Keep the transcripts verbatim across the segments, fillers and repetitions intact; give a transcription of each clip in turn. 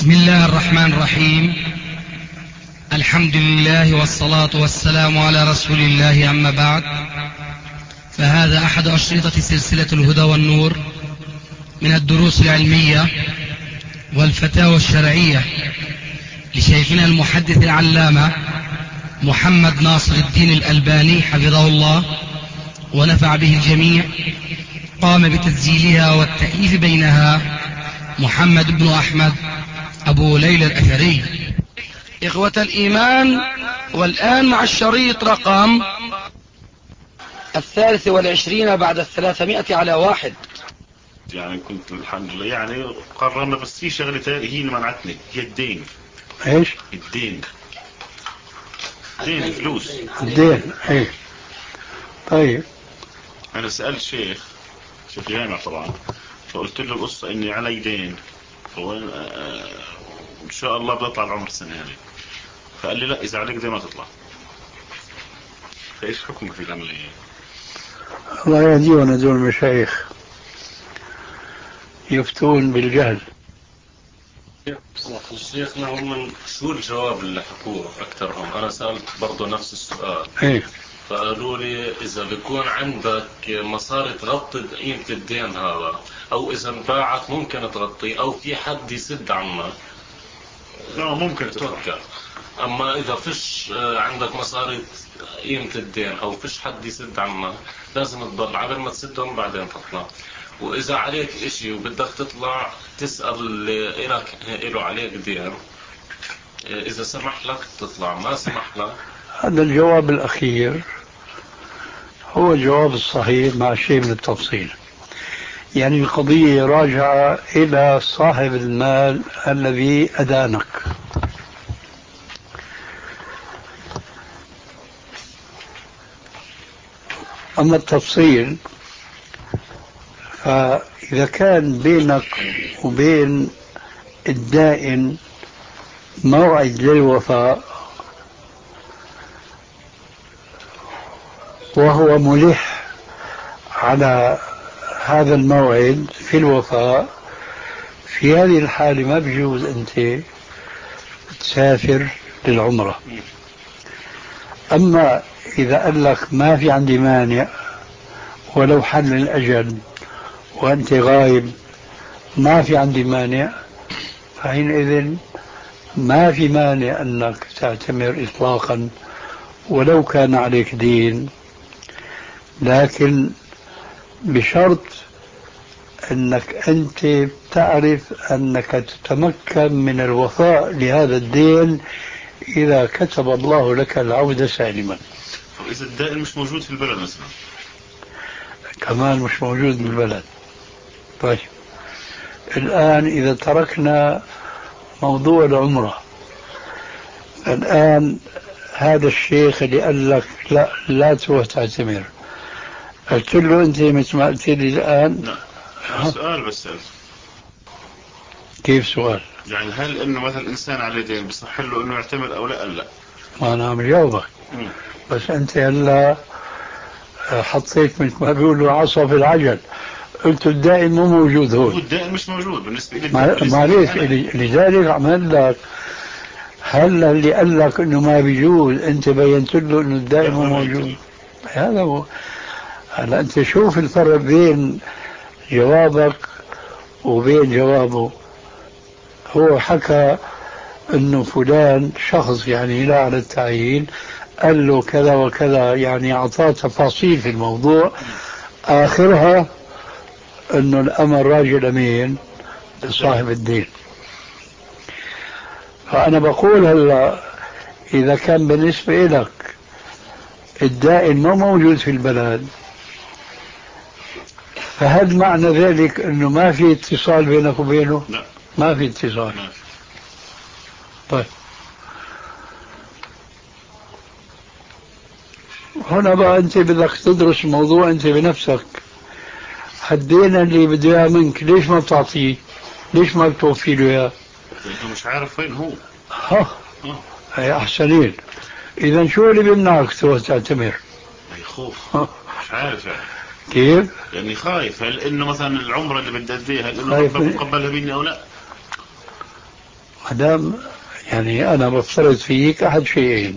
بسم الله الرحمن الرحيم. الحمد لله والصلاة والسلام على رسول الله، أما بعد، فهذا أحد أشرطة سلسلة الهدى والنور من الدروس العلمية والفتاوى الشرعية لشيخنا المحدث العلامة محمد ناصر الدين الألباني حفظه الله ونفع به الجميع. قام بتسجيلها والتأليف بينها محمد بن أحمد أبو ليلى الأثري. إخوة الإيمان، والآن مع الشريط رقم الثالث والعشرين بعد الثلاثمائة على واحد. يعني كنت الحمد لله يعني قررنا، بس في شغلة تانية هي اللي منعتني، هي الدين. ايش؟ الدين دين فلوس الدين. ايه طيب. انا سألت شيخ شيخ جامع طبعا، فقلت له القصة اني علي دين وان شاء الله بطلع العمر السنة هذه، فقال لي لا، اذا عليك دين ما تطلع. فايش حكمك في العملية؟ الله يهدينا دول المشايخ يفتون بالجهل. شيخنا هم شو الجواب اللي حكوه أكثرهم؟ أنا سألت برضو نفس السؤال. ايه فقالوا لي إذا بيكون عندك مصاري تغطي قيمة الدين هذا، أو إذا انباعت ممكن تغطي، أو في حد يسد عنك لا ممكن توكل. أما إذا فيش عندك مصاري قيمة الدين أو فيش حد يسد عنك، لازم تضل عبر ما تسدهم بعدين تطلع. وإذا عليك إشي وبدك تطلع تسأل اللي إلك إله عليك دين، إذا سمح لك تطلع، ما سمح لك. هذا الجواب الأخير هو الجواب الصحيح مع شيء من التفصيل. يعني القضية راجعة إلى صاحب المال الذي أدانك. أما التفصيل فإذا كان بينك وبين الدائن موعد للوفاء وهو ملح على هذا الموعد في الوفاء، في هذه الحالة ما بيجوز أنت تسافر للعمرة. أما إذا قال لك ما في عندي مانع ولو حل الأجل وأنت غايب، ما في عندي مانع، فحينئذ ما في مانع أنك تعتمر إطلاقا ولو كان عليك دين، لكن بشرط أنك أنت تعرف أنك تتمكن من الوفاء لهذا الدين إذا كتب الله لك العودة سالما. إذا الدائن مش موجود في البلد مثلا، كمان مش موجود في البلد. طيب الآن إذا تركنا موضوع العمرة، الآن هذا الشيخ اللي قال لك لا لا تروح تعتمر، قلت له أنت مثل ما قلت لي الآن. لا سؤال بس سألت. كيف سؤال؟ يعني هل إنه مثلا إنسان عليه دين بصح له إنه يعتمر أو لا؟ لا ما أنا عم جاوبك، بس أنت هلا حطيت مثل ما بيقولوا عصا في العجل، قلت الدائن مو موجود هون. الدائن مش موجود بالنسبة لي. معليش، لذلك عمل لك هل اللي قال لك انه ما بيجوز انت بينت له انه الدائم مو موجود. هذا هو. هلا انت شوف الفرق بين جوابك وبين جوابه. هو حكى انه فلان شخص يعني لا على التعيين قال له كذا وكذا، يعني اعطاه تفاصيل في الموضوع، اخرها انه الامر راجع لمين؟ لصاحب الدين. فانا بقول هلا اذا كان بالنسبه لك الدائن ما موجود في البلد، فهل معنى ذلك انه ما في اتصال بينك وبينه؟ لا ما في اتصال. ما في. طيب هنا بقى انت بدك تدرس الموضوع انت بنفسك. هدينا اللي بده اياه منك، ليش ما بتعطيه؟ ليش ما بتوفي له اياه؟ لانه مش عارف وين هو. ها هي احسنين. اذا شو اللي بيمنعك تروح تعتمر؟ اي خوف. مش عارف يعني كيف؟ يعني خايف، هل انه مثلا العمره اللي بدي اديها هل انه ربنا يتقبلها مني او لا؟ ما دام يعني أنا بفترض فيك أحد شيئين،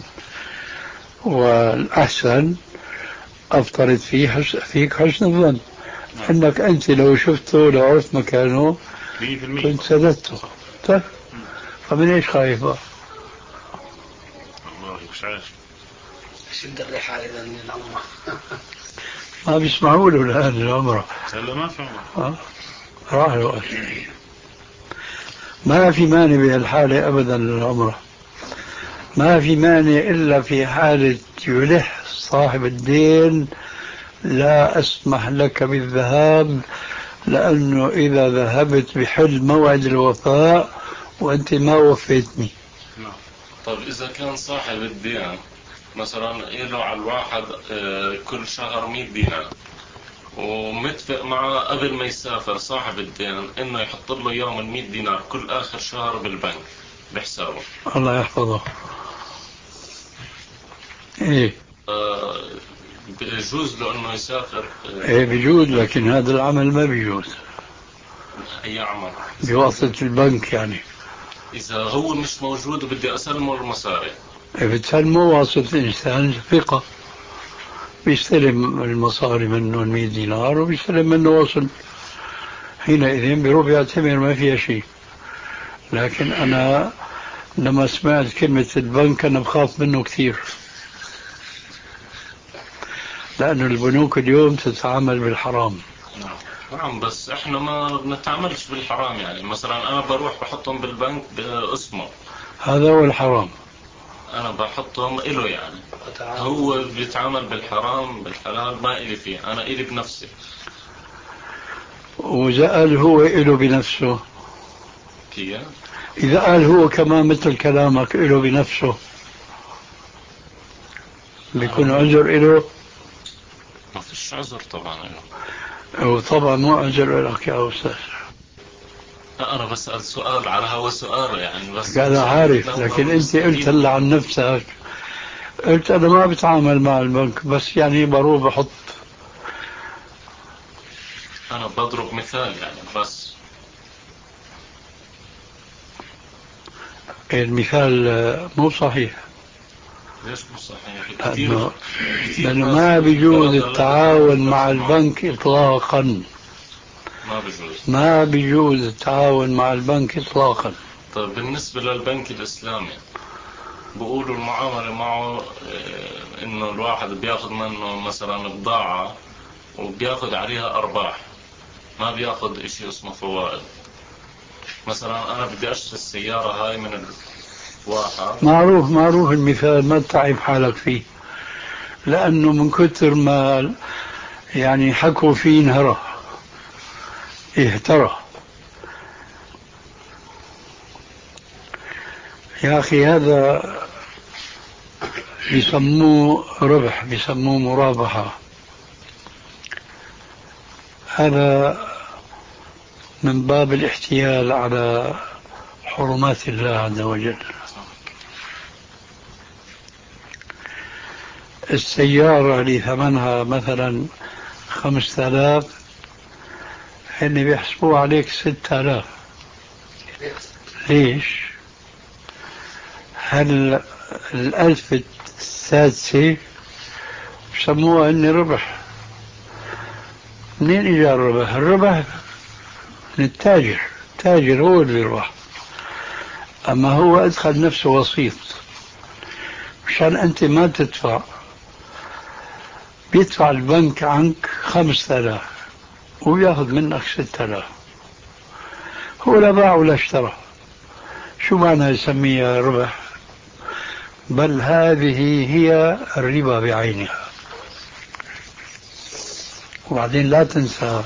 والأحسن أفترض فيه حس... فيك حسن الظن أنك أنت لو شفته لو عرفت مكانه كنت سددته. طيب فمن إيش خايف بقى؟ والله مش عارف. شد الرحال إذا من العمرة. ما بيسمعوا له الآن العمرة. هلا ما في عمرة. راح الوقت. ما في مانع بهالحالة أبدا للعمرة. ما في مانع إلا في حالة يلح صاحب الدين لا أسمح لك بالذهاب، لأنه إذا ذهبت بحل موعد الوفاء وأنت ما وفيتني. طيب إذا كان صاحب الدين مثلا له على الواحد كل شهر مئة دينار ومتفق معه قبل ما يسافر صاحب الدين إنه يحط له يوم المئة دينار كل آخر شهر بالبنك بحسابه، الله يحفظه. إيه آه بيجوز له إنه يسافر؟ إيه بيجوز، لكن هذا العمل ما بيجوز. أي عمل؟ بواسطة البنك يعني. إذا هو مش موجود وبدي أسلمه المصاري، إيه بتسلمه واسطة إنسان ثقة، بيستلم المصاري منه المئة دينار وبيستلم منه وصل، حينئذ بيروح بيعتبر ما فيها شيء. لكن أنا لما سمعت كلمة البنك أنا بخاف منه كثير، لأن البنوك اليوم تتعامل بالحرام. نعم بس احنا ما بنتعاملش بالحرام، يعني مثلا انا بروح بحطهم بالبنك باسمه، هذا هو الحرام. انا بحطهم إله يعني، هو بيتعامل بالحرام بالحلال ما إلي فيه، انا إلي بنفسي. وإذا قال هو إله بنفسه، كيف؟ إذا قال هو كمان مثل كلامك إله بنفسه بيكون عذر إله؟ ما فيش عذر طبعا إله. وطبعا مو عذر لك يا أستاذ. أنا بسأل سؤال على هوا سؤال يعني، بس أنا عارف، لكن أنت قلت هلا عن نفسك، قلت أنا ما بتعامل مع البنك بس يعني بروح بحط. أنا بضرب مثال يعني بس. المثال مو صحيح. ليش مو صحيح؟ لأنه, لأنه ما بيجوز التعاون مع البنك إطلاقا. ما بيجوز ما بيجوز التعاون مع البنك إطلاقا. طيب بالنسبة للبنك الإسلامي بقولوا المعاملة معه إنه الواحد بياخد منه مثلا بضاعة وبياخد عليها أرباح، ما بياخد إشي اسمه فوائد. مثلا أنا بدي أشتري السيارة هاي من الواحد، معروف معروف المثال، ما تتعب حالك فيه، لأنه من كتر ما يعني حكوا فيه انهرى اهترى. يا أخي هذا بيسموه ربح، بيسموه مرابحة. هذا من باب الاحتيال على حرمات الله عز وجل. السيارة اللي ثمنها مثلا خمسة آلاف هن بيحسبوا عليك ستة آلاف. ليش؟ هل الألف السادسة بسموها إني ربح. منين إجا الربح؟ الربح من التاجر، التاجر هو اللي ربح، أما هو أدخل نفسه وسيط مشان أنت ما تدفع. بيدفع البنك عنك خمسة آلاف وياخذ منك ستة آلاف، هو لا باع ولا اشترى. شو معنى يسميها ربح؟ بل هذه هي الربا بعينها. وبعدين لا تنسى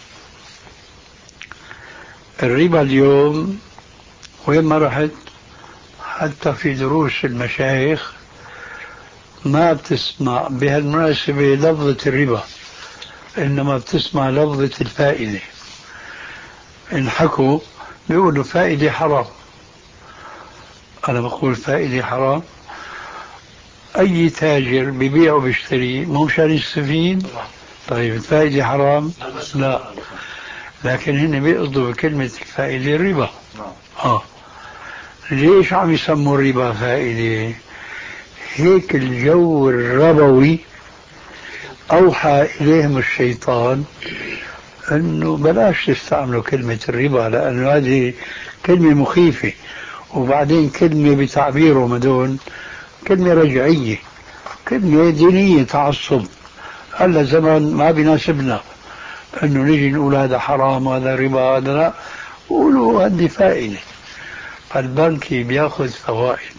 الربا اليوم وين ما رحت، حتى في دروس المشايخ ما بتسمع بهالمناسبة لفظة الربا، إنما بتسمع لفظة الفائدة. إن حكوا بيقولوا فائدة حرام، أنا بقول فائدة حرام. أي تاجر بيبيع وبيشتري مو مشان يستفيد؟ طيب الفائدة حرام؟ لا، لكن هن بيقصدوا بكلمة الفائدة الربا. آه. ليش عم يسموا الربا فائدة؟ هيك الجو الربوي أوحى إليهم الشيطان أنه بلاش تستعملوا كلمة الربا، لأنه هذه كلمة مخيفة، وبعدين كلمة بتعبيرهم هذول كلمة رجعية، كلمة دينية، تعصب. هلا زمان ما بيناسبنا أنه نجي نقول هذا حرام هذا ربا هذا لا، قولوا هذه فائدة. فالبنك بياخذ فوائد،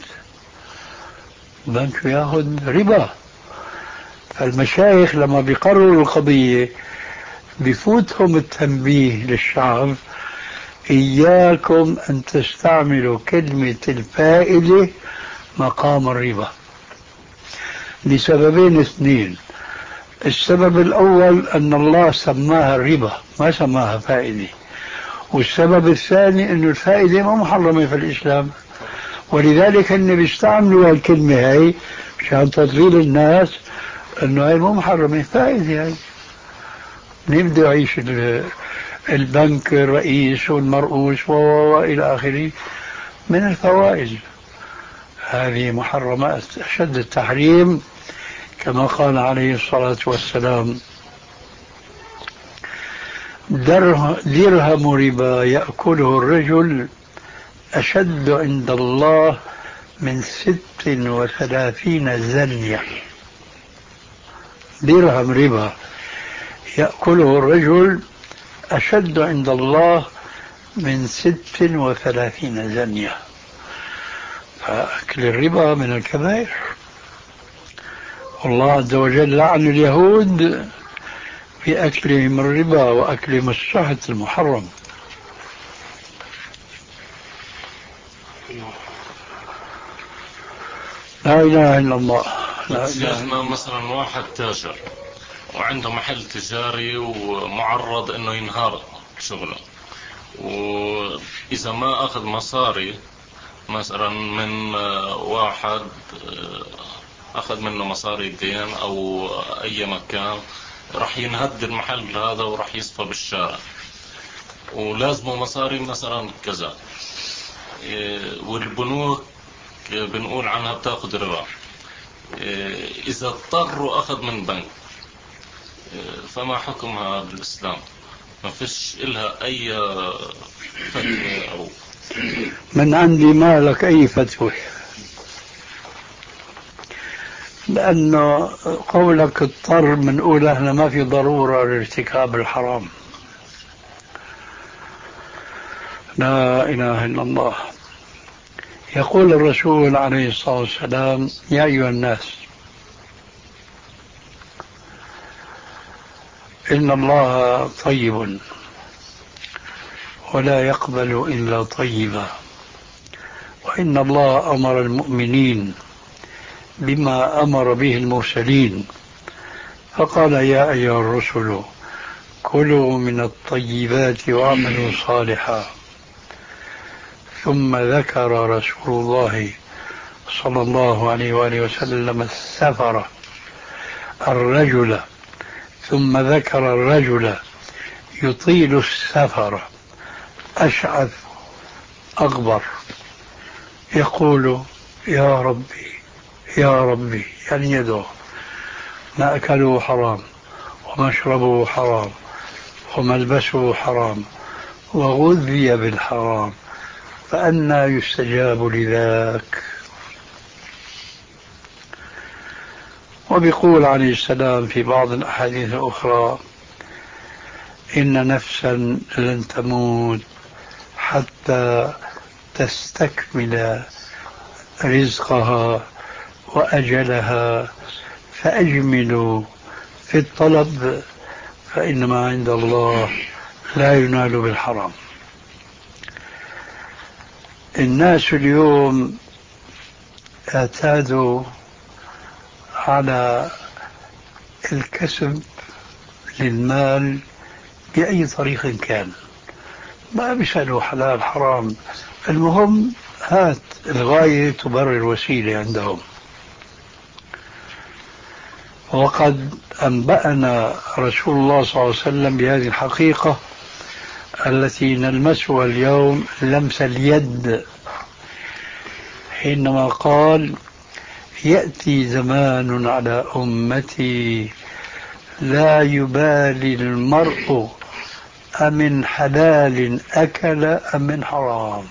البنك بياخذ ربا. فالمشايخ لما بيقرروا القضية بفوتهم التنبيه للشعب: إياكم أن تستعملوا كلمة الفائدة مقام الربا، لسببين اثنين. السبب الأول أن الله سماها الربا ما سماها فائدة، والسبب الثاني أن الفائدة ما محرمة في الإسلام، ولذلك أن بيستعملوا الكلمة هاي مشان تضليل الناس أنه هاي مو محرمة، فائدة هاي. نبدأ يعيش البنك الرئيس والمرؤوس وإلى آخره من الفوائد. هذه محرمات أشد التحريم، كما قال عليه الصلاة والسلام: درهم ربا يأكله الرجل أشد عند الله من ست وثلاثين زنية. درهم ربا يأكله الرجل أشد عند الله من ست وثلاثين زنية. فأكل الربا من الكبائر، والله عز وجل لعن اليهود في أكلهم الربا وأكلهم الشهد المحرم. لا إله إلا الله. لا شيخنا مثلا واحد تاجر وعنده محل تجاري ومعرض انه ينهار شغله، واذا ما اخذ مصاري مثلا من واحد اخذ منه مصاري دين او اي مكان، راح ينهد المحل هذا وراح يصفى بالشارع، ولازمه مصاري مثلا كذا، والبنوك بنقول عنها بتاخذ ربا. اذا اضطروا اخذ من بنك فما حكمها بالإسلام؟ ما فيش إلها أي فتوى أو من عندي ما لك أي فتوى، لأنه قولك اضطر بنقول احنا ما في ضرورة لارتكاب الحرام. لا إله إلا الله. يقول الرسول عليه الصلاة والسلام: يا أيها الناس إن الله طيب ولا يقبل إلا طيبا، وإن الله أمر المؤمنين بما أمر به المرسلين، فقال: يا أيها الرسل كلوا من الطيبات واعملوا صالحا. ثم ذكر رسول الله صلى الله عليه وآله وسلم السفر الرجل، ثم ذكر الرجل يطيل السفر أشعث أغبر يقول: يا ربي يا ربي، يعني يدعو: مأكله حرام ومشربه حرام وملبسه حرام وغذي بالحرام، فأنى يستجاب لذاك؟ وبيقول عليه السلام في بعض الأحاديث الأخرى: إن نفسا لن تموت حتى تستكمل رزقها وأجلها، فأجملوا في الطلب فإنما عند الله لا ينال بالحرام. الناس اليوم اعتادوا على الكسب للمال بأي طريق كان، ما بيسألوا حلال حرام، المهم هات، الغاية تبرر الوسيلة عندهم. وقد أنبأنا رسول الله صلى الله عليه وسلم بهذه الحقيقة التي نلمسها اليوم لمس اليد، حينما قال يأتي زمان على أمتي لا يبالي المرء أمن حلال أكل أم من حرام.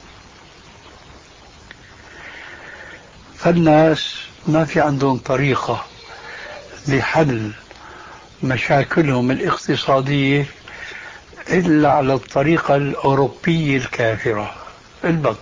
فالناس ما في عندهم طريقة لحل مشاكلهم الاقتصادية إلا على الطريقة الأوروبية الكافرة، البنك.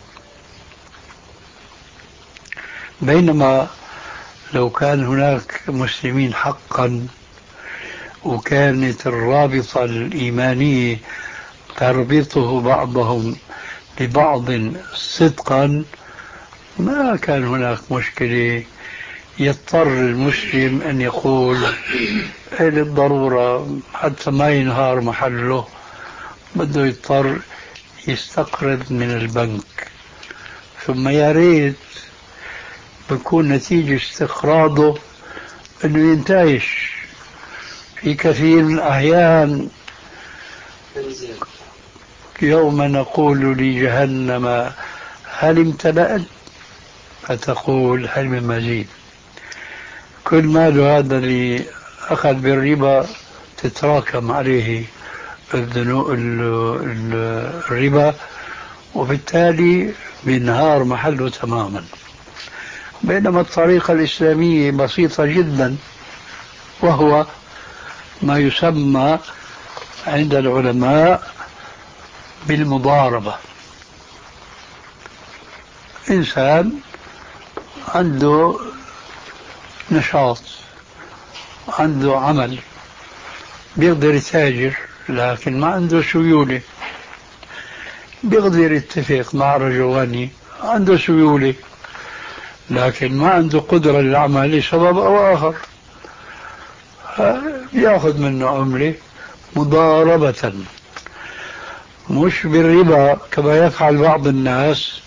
بينما لو كان هناك مسلمين حقا وكانت الرابطة الإيمانية تربطه بعضهم ببعض صدقا، ما كان هناك مشكلة يضطر المسلم أن يقول للضرورة حتى ما ينهار محله بده يضطر يستقرض من البنك. ثم يا ريت بكون نتيجة استقراضه أنه ينتعش. في كثير من الأحيان يوم نقول لجهنم هل امتلأت فتقول هل من مزيد. كل مال هذا اللي أخذ بالربا تتراكم عليه الربا، وبالتالي بينهار محله تماما. بينما الطريقة الإسلامية بسيطة جدا، وهو ما يسمى عند العلماء بالمضاربة. إنسان عنده نشاط، عنده عمل، بيقدر يتاجر لكن ما عنده سيولة، بيقدر يتفق مع رجل غني عنده سيولة لكن ما عنده قدرة للعمل لسبب أو آخر، يأخذ منه عملة مضاربة، مش بالربا كما يفعل بعض الناس،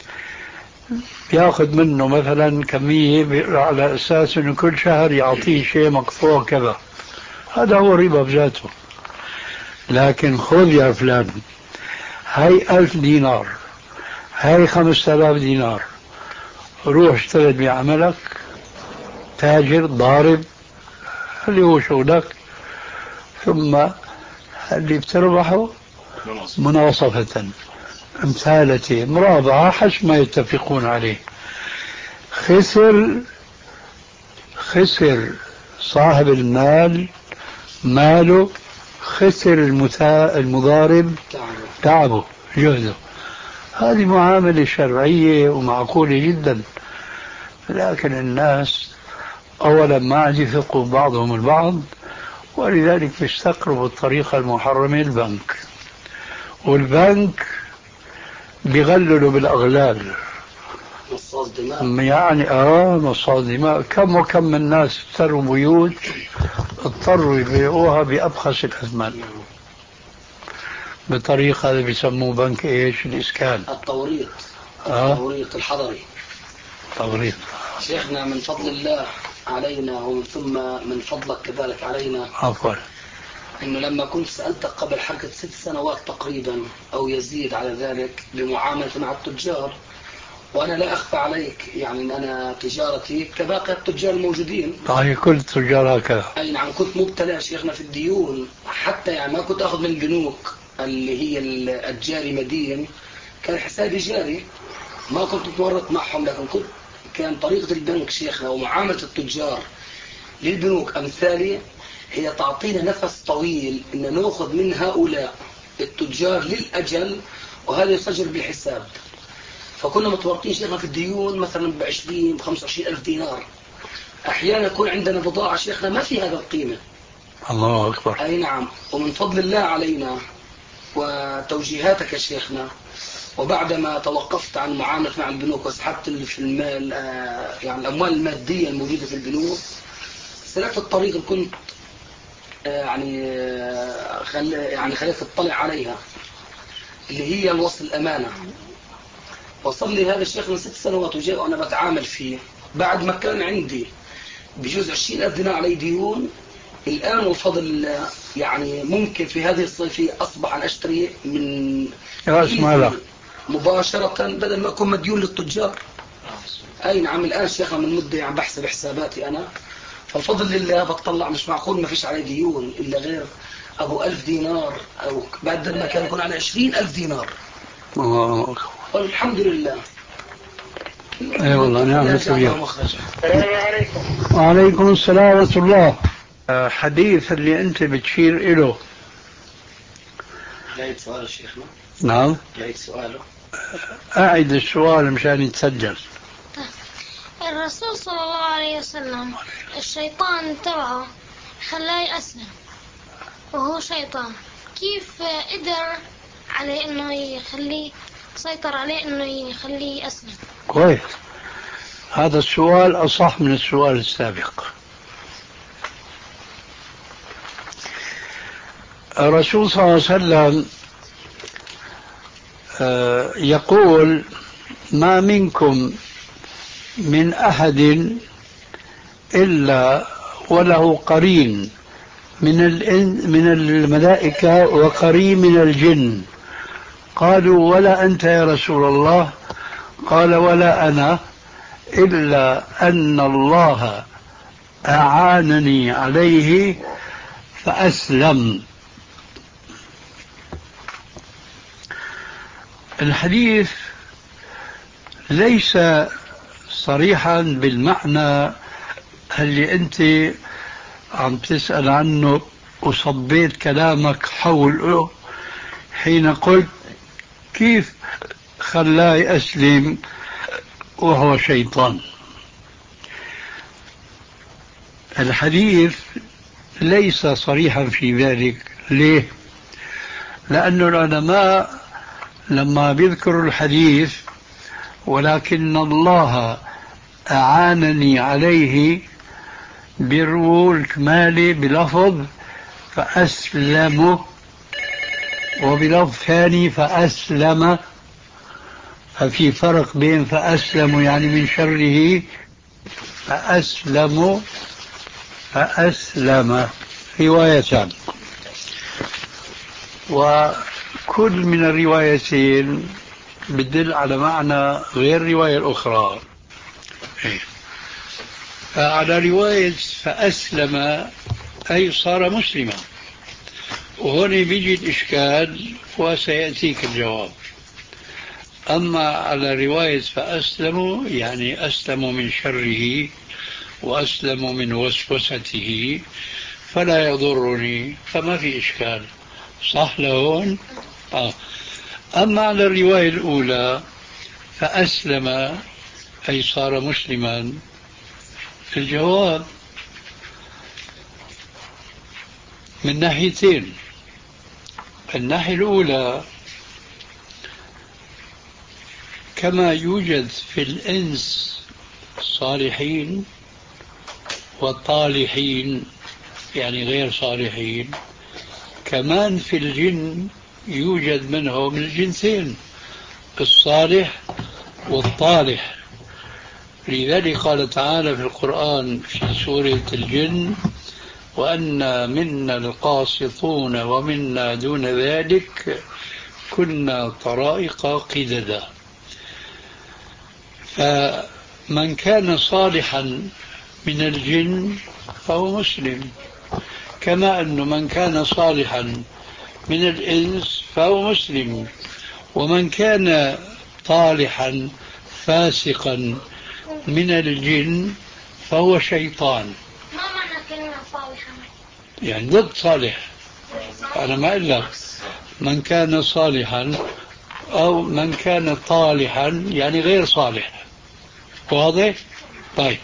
يأخذ منه مثلا كمية على أساس أنه كل شهر يعطيه شيء مقطوع كذا، هذا هو الربا بذاته. لكن خذ يا فلان هاي ألف دينار، هاي خمسة آلاف دينار، روح اشتغل بعملك، تاجر ضارب اللي هو شغلك، ثم اللي بتربحه مناصفة امثالتي مرابعة حسب ما يتفقون عليه. خسر خسر صاحب المال ماله، خسر المتا... المضارب تعبه جهده. هذه معاملة شرعية ومعقولة جدا، لكن الناس أولا ما عاد يثقوا بعضهم البعض، ولذلك يستقربوا الطريقة المحرمة البنك. والبنك بيغللوا بالأغلال، مصاص دماء يعني اه مصاص دماء. كم وكم من الناس اشتروا بيوت اضطروا يبيعوها بأبخس الأثمان بطريقة اللي بيسموه بنك ايش الإسكان، التوريط. آه؟ التوريط الحضري. توريط. شيخنا من فضل الله علينا ومن ثم من فضلك كذلك علينا، عفوا، انه لما كنت سألتك قبل حركة ست سنوات تقريبا او يزيد على ذلك بمعاملة مع التجار، وانا لا اخفى عليك يعني ان انا تجارتي كباقي التجار الموجودين، طيب كل التجار هكذا. اي نعم، كنت مبتلى شيخنا في الديون، حتى يعني ما كنت اخذ من البنوك اللي هي الجاري مدين، كان حسابي جاري، ما كنت متورط معهم، لكن كنت كان طريقة البنك شيخنا ومعاملة التجار للبنوك أمثالي هي تعطينا نفس طويل إن نأخذ من هؤلاء التجار للأجل، وهذا يسجل بالحساب. فكنا متورطين شيخنا في الديون مثلا بعشرين بخمسة وعشرين ألف دينار، أحيانا يكون عندنا بضاعة شيخنا ما في هذا القيمة. الله أكبر. أي نعم، ومن فضل الله علينا وتوجيهاتك يا شيخنا، وبعدما توقفت عن معاملة مع البنوك وسحبت اللي في المال يعني الأموال المادية الموجودة في البنوك، سلكت الطريق اللي كنت يعني خل يعني خليت اطلع عليها، اللي هي الوصل الأمانة. وصل لي هذا الشيخ من ست سنوات وجاء وأنا بتعامل فيه، بعد ما كان عندي بجوز عشرين ألف دينار علي ديون، الآن وفضل الله يعني ممكن في هذه الصيفية أصبح أن أشتري من رأس مالك مباشرة بدل ما أكون مديون للتجار. أي نعم. الآن شيخنا من مدة يعني بحسب حساباتي أنا، فالفضل لله بطلع مش معقول ما فيش علي ديون إلا غير أبو ألف دينار، أو بعد ما كان يكون على عشرين ألف دينار. الله والحمد لله. اي والله نعم كبيرة. السلام عليكم. وعليكم السلام ورحمة الله. حديث اللي أنت بتشير إله. جايد سؤال شيخنا. نعم. جايد سؤاله. أعد السؤال مشان يتسجل. الرسول صلى الله عليه وسلم الشيطان تبعه خلاه يسلم وهو شيطان، كيف قدر عليه انه يخليه سيطر عليه انه يخليه يسلم؟ كويس، هذا السؤال أصح من السؤال السابق. الرسول صلى الله عليه وسلم يقول: ما منكم من أحد إلا وله قرين من من الملائكة وقرين من الجن. قالوا: ولا أنت يا رسول الله؟ قال: ولا أنا، إلا أن الله أعانني عليه فأسلم. الحديث ليس صريحا بالمعنى اللي أنت عم تسأل عنه وصبيت كلامك حوله حين قلت كيف خلاه يسلم وهو شيطان. الحديث ليس صريحا في ذلك. ليه؟ لأن العلماء لما بيذكروا الحديث ولكن الله أعانني عليه بيرووا الكمالي بلفظ فأسلم، وبلفظ ثاني فأسلم. ففي فرق بين فأسلم يعني من شره، فأسلم فأسلم روايتان، وكل من الروايتين بتدل على معنى غير الرواية الأخرى. فعلى رواية فأسلم أي صار مسلما، وهنا بيجي الإشكال وسيأتيك الجواب. أما على رواية فأسلم يعني أسلم من شره وأسلم من وسوسته فلا يضرني، فما في إشكال. صح لهون؟ آه. أما على الرواية الأولى فأسلم أي صار مسلما، الجواب من ناحيتين. الناحية الأولى كما يوجد في الإنس صالحين والطالحين يعني غير صالحين، كمان في الجن يوجد منهم الجنسين الصالح والطالح. لذلك قال تعالى في القرآن في سورة الجن: وأنا منا القاسطون ومنا دون ذلك كنا طرائق قددا. فمن كان صالحا من الجن فهو مسلم، كما أن من كان صالحا من الإنس فهو مسلم، ومن كان طالحا فاسقا من الجن فهو شيطان. ما معنى كلمة صالحا؟ يعني ضد صالح. أنا ما أقول لك من كان صالحا أو من كان طالحا يعني غير صالح. واضح؟ طيب،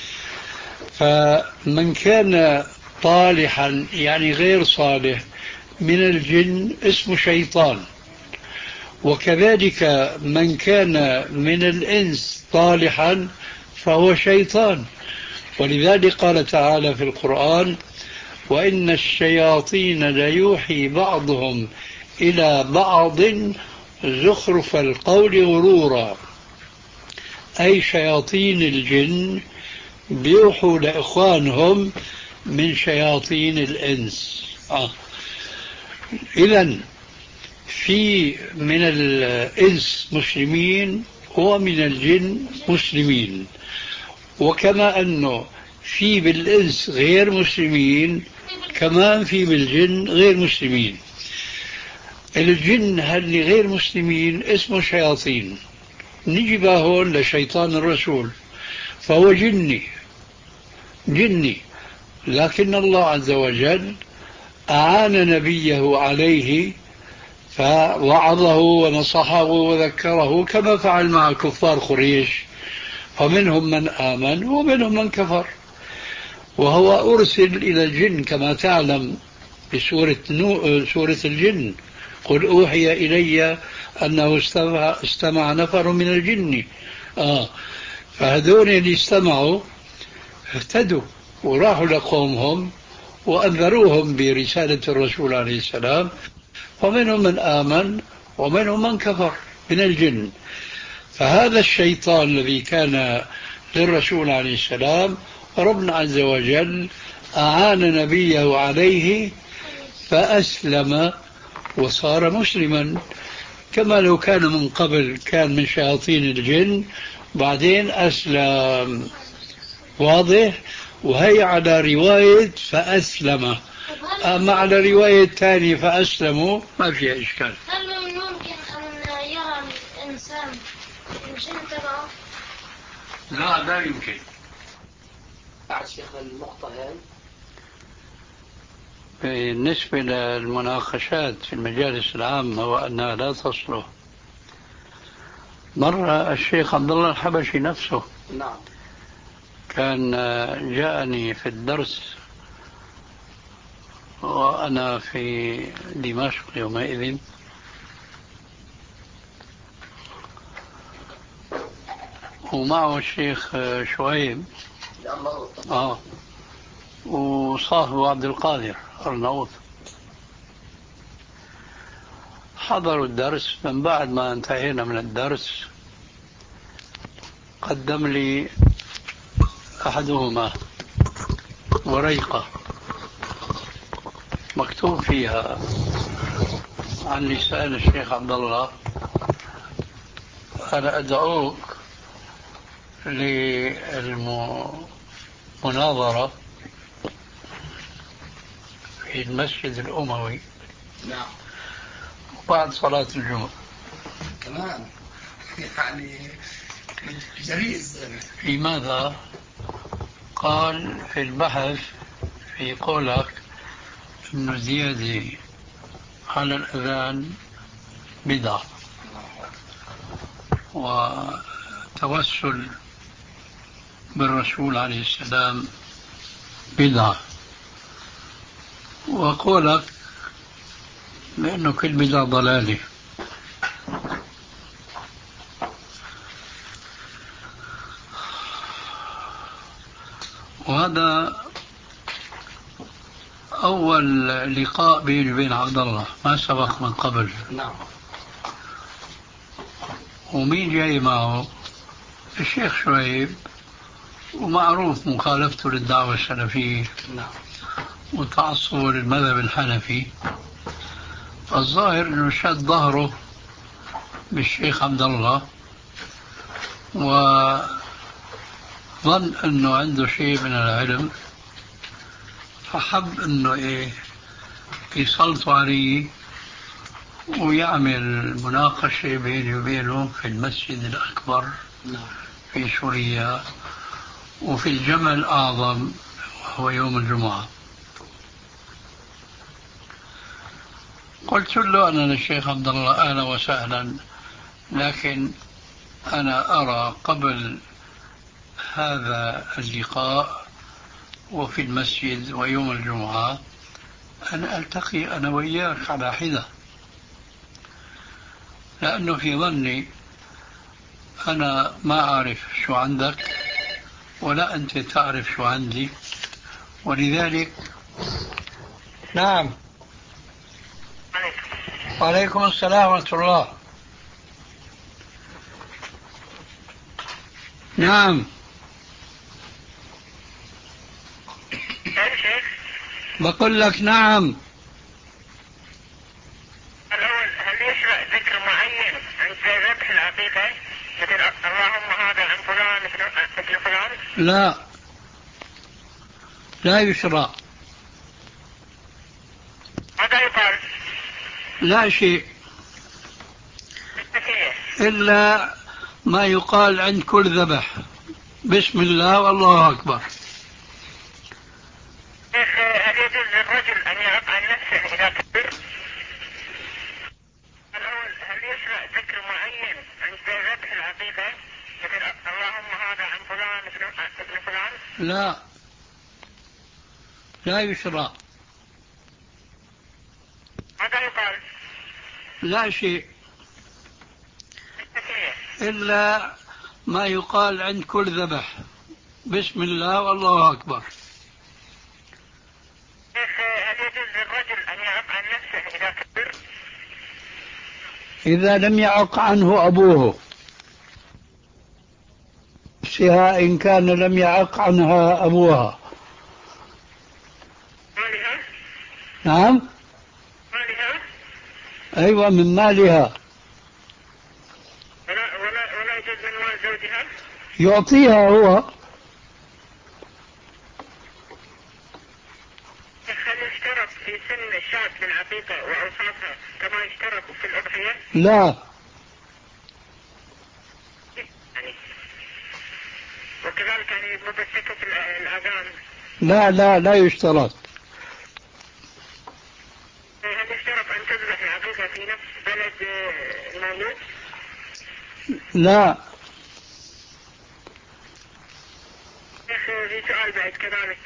فمن كان طالحا يعني غير صالح من الجن اسمه شيطان، وكذلك من كان من الإنس طالحا فهو شيطان. ولذلك قال تعالى في القرآن: وإن الشياطين ليوحي بعضهم إلى بعض زخرف القول غرورا، أي شياطين الجن بيوحوا لإخوانهم من شياطين الإنس. آه. إذن في من الإنس مسلمين ومن الجن مسلمين، وكما أنه في بالإنس غير مسلمين كمان في بالجن غير مسلمين. الجن اللي غير مسلمين اسمه شياطين، نجي بقى هون لشيطان الرسول فهو جني جني، لكن الله عز وجل أعان نبيه عليه فوعظه ونصحه وذكره كما فعل مع كفار قريش، فمنهم من آمن ومنهم من كفر. وهو أرسل إلى الجن كما تعلم في سورة, نو... سورة الجن، قل أوحي إلي أنه استمع, استمع نفر من الجن. آه. فهذول اللي استمعوا اهتدوا وراحوا لقومهم وأنذروهم برسالة الرسول عليه السلام، ومنهم من آمن ومنهم من كفر من الجن. فهذا الشيطان الذي كان للرسول عليه السلام ربنا عز وجل أعان نبيه عليه فأسلم وصار مسلما، كما لو كان من قبل كان من شياطين الجن بعدين أسلم. واضح؟ وهي على رواية فأسلم، أما على رواية ثانية فأسلموا ما فيها إشكال. هل ممكن أن يرى الإنسان الجن تبعه؟ لا لا يمكن. بعد شيخنا النقطة هاي بالنسبة للمناقشات في المجالس العامة وأنها لا تصلح، مرة الشيخ عبد الله الحبشي نفسه نعم كان جاءني في الدرس وأنا في دمشق يومئذ، ومعه الشيخ شعيب آه وصاحبه عبد القادر أرناؤوط. حضروا الدرس. من بعد ما انتهينا من الدرس قدم لي أحدهما وريقة مكتوب فيها عن لسان الشيخ عبد الله: أنا أدعوك للمناظرة في المسجد الأموي نعم بعد صلاة الجمعة. كمان يعني جريز. لماذا؟ قال في البحث في قولك إنه زيادة على الأذان بدعة وتوسل بالرسول عليه السلام بدعة، وقولك بأنه كل بدعة ضلالة. وهذا أول لقاء بيني وبين عبد الله، ما سبق من قبل. نعم. ومين جاي معه؟ الشيخ شعيب، ومعروف مخالفته للدعوة السلفية. نعم. وتعصبه للمذهب الحنفي. الظاهر انه شد ظهره بالشيخ عبد الله وظن انه عنده شيء من العلم، فحب انه ايه يسلطوا عليه ويعمل مناقشة بيني وبينه في المسجد الأكبر في سوريا وفي الجمع الأعظم وهو يوم الجمعة. قلت له أنا للشيخ عبد الله أهلا وسهلا، لكن أنا أرى قبل هذا اللقاء وفي المسجد ويوم الجمعة أنا ألتقي أنا وإياك على حدة، لأنه في ظني أنا ما أعرف شو عندك ولا أنت تعرف شو عندي، ولذلك. نعم. وعليكم السلام ورحمة الله. نعم. بقول لك نعم. الأول هل ابن فلان؟ لا لا يشرع. ماذا يقال؟ لا شيء إلا ما يقال عند كل ذبح بسم الله والله أكبر. شيخ هل يجوز للرجل أن يعق عن نفسه إذا كبر؟ الأول هل يشرع ذكر معين عند ذبح العقيقة مثل اللهم هذا عن فلان ابن فلان؟ لا لا يشرع. ماذا يقال؟ لا شيء إلا ما يقال عند كل ذبح بسم الله والله أكبر. شيخ هل يجوز للرجل أن يعق عن نفسه إذا كبر؟ إذا لم يعق عنه أبوه، نفسها إن كان لم يعق عنها أبوها. مالها؟ نعم مالها؟ أيوة من مالها. ولا ولا ولا يجوز من مال زوجها؟ يعطيها هو. هل يشترط في سن الشاة للعقيقة وأوصافها كما يشترط في الأضحية؟ لا يعني وكذلك يعني مبسكة الأذان؟ لا لا لا يشترط. هل يشترط أن تذبح العقيقة في نفس بلد المولود؟ لا. شيخ في سؤال بعد كذلك،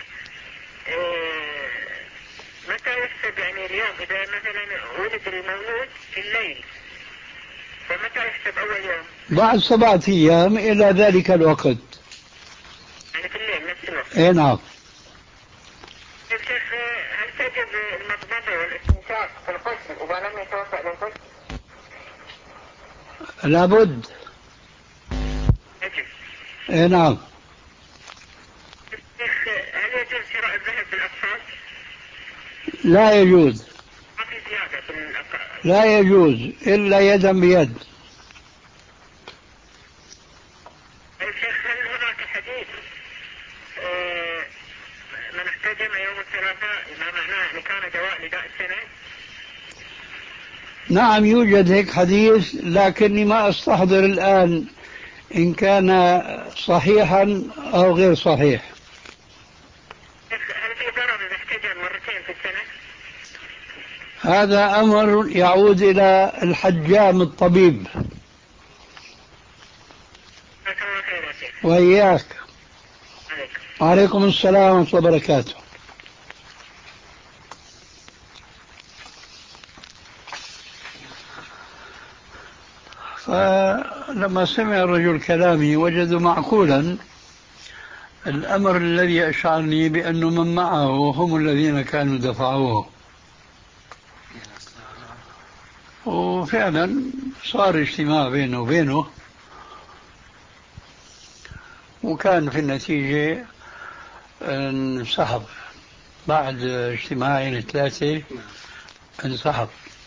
إيه متى يحسب يعني اليوم إذا مثلا ولد المولود في الليل فمتى يحسب أول يوم؟ بعد سبعة أيام إلى ذلك الوقت. يعني في الليل نفس الوقت؟ إيه نعم. شيخ هل تجب المضمضة والاستنشاق في الغسل إذا لم يتوفى للغسل؟ لابد. يجب. إيه نعم. شيخ هل يجوز شراء الذهب بالأقساط؟ لا يجوز. ما في زيادة في الأقساط؟ لا يجوز إلا يدا بيد. شيخ هل هناك حديث آه من احتجم يوم الثلاثاء ما معناه ان كان دواء لداء السنة؟ نعم يوجد هيك حديث لكني ما أستحضر الآن إن كان صحيحا أو غير صحيح. شيخ هل في ضرر اذا احتجم مرتين في السنة؟ هذا أمر يعود إلى الحجام الطبيب. جزاك الله خير يا شيخ. وإياك. عليكم. وعليكم السلام ورحمة الله وبركاته. فلما سمع الرجل كلامي وجد معقولا الأمر الذي أشعرني بأن من معه هم الذين كانوا دفعوه، وفعلا صار اجتماع بينه وبينه، وكان في النتيجة انسحب بعد اجتماعين ثلاثة، انسحب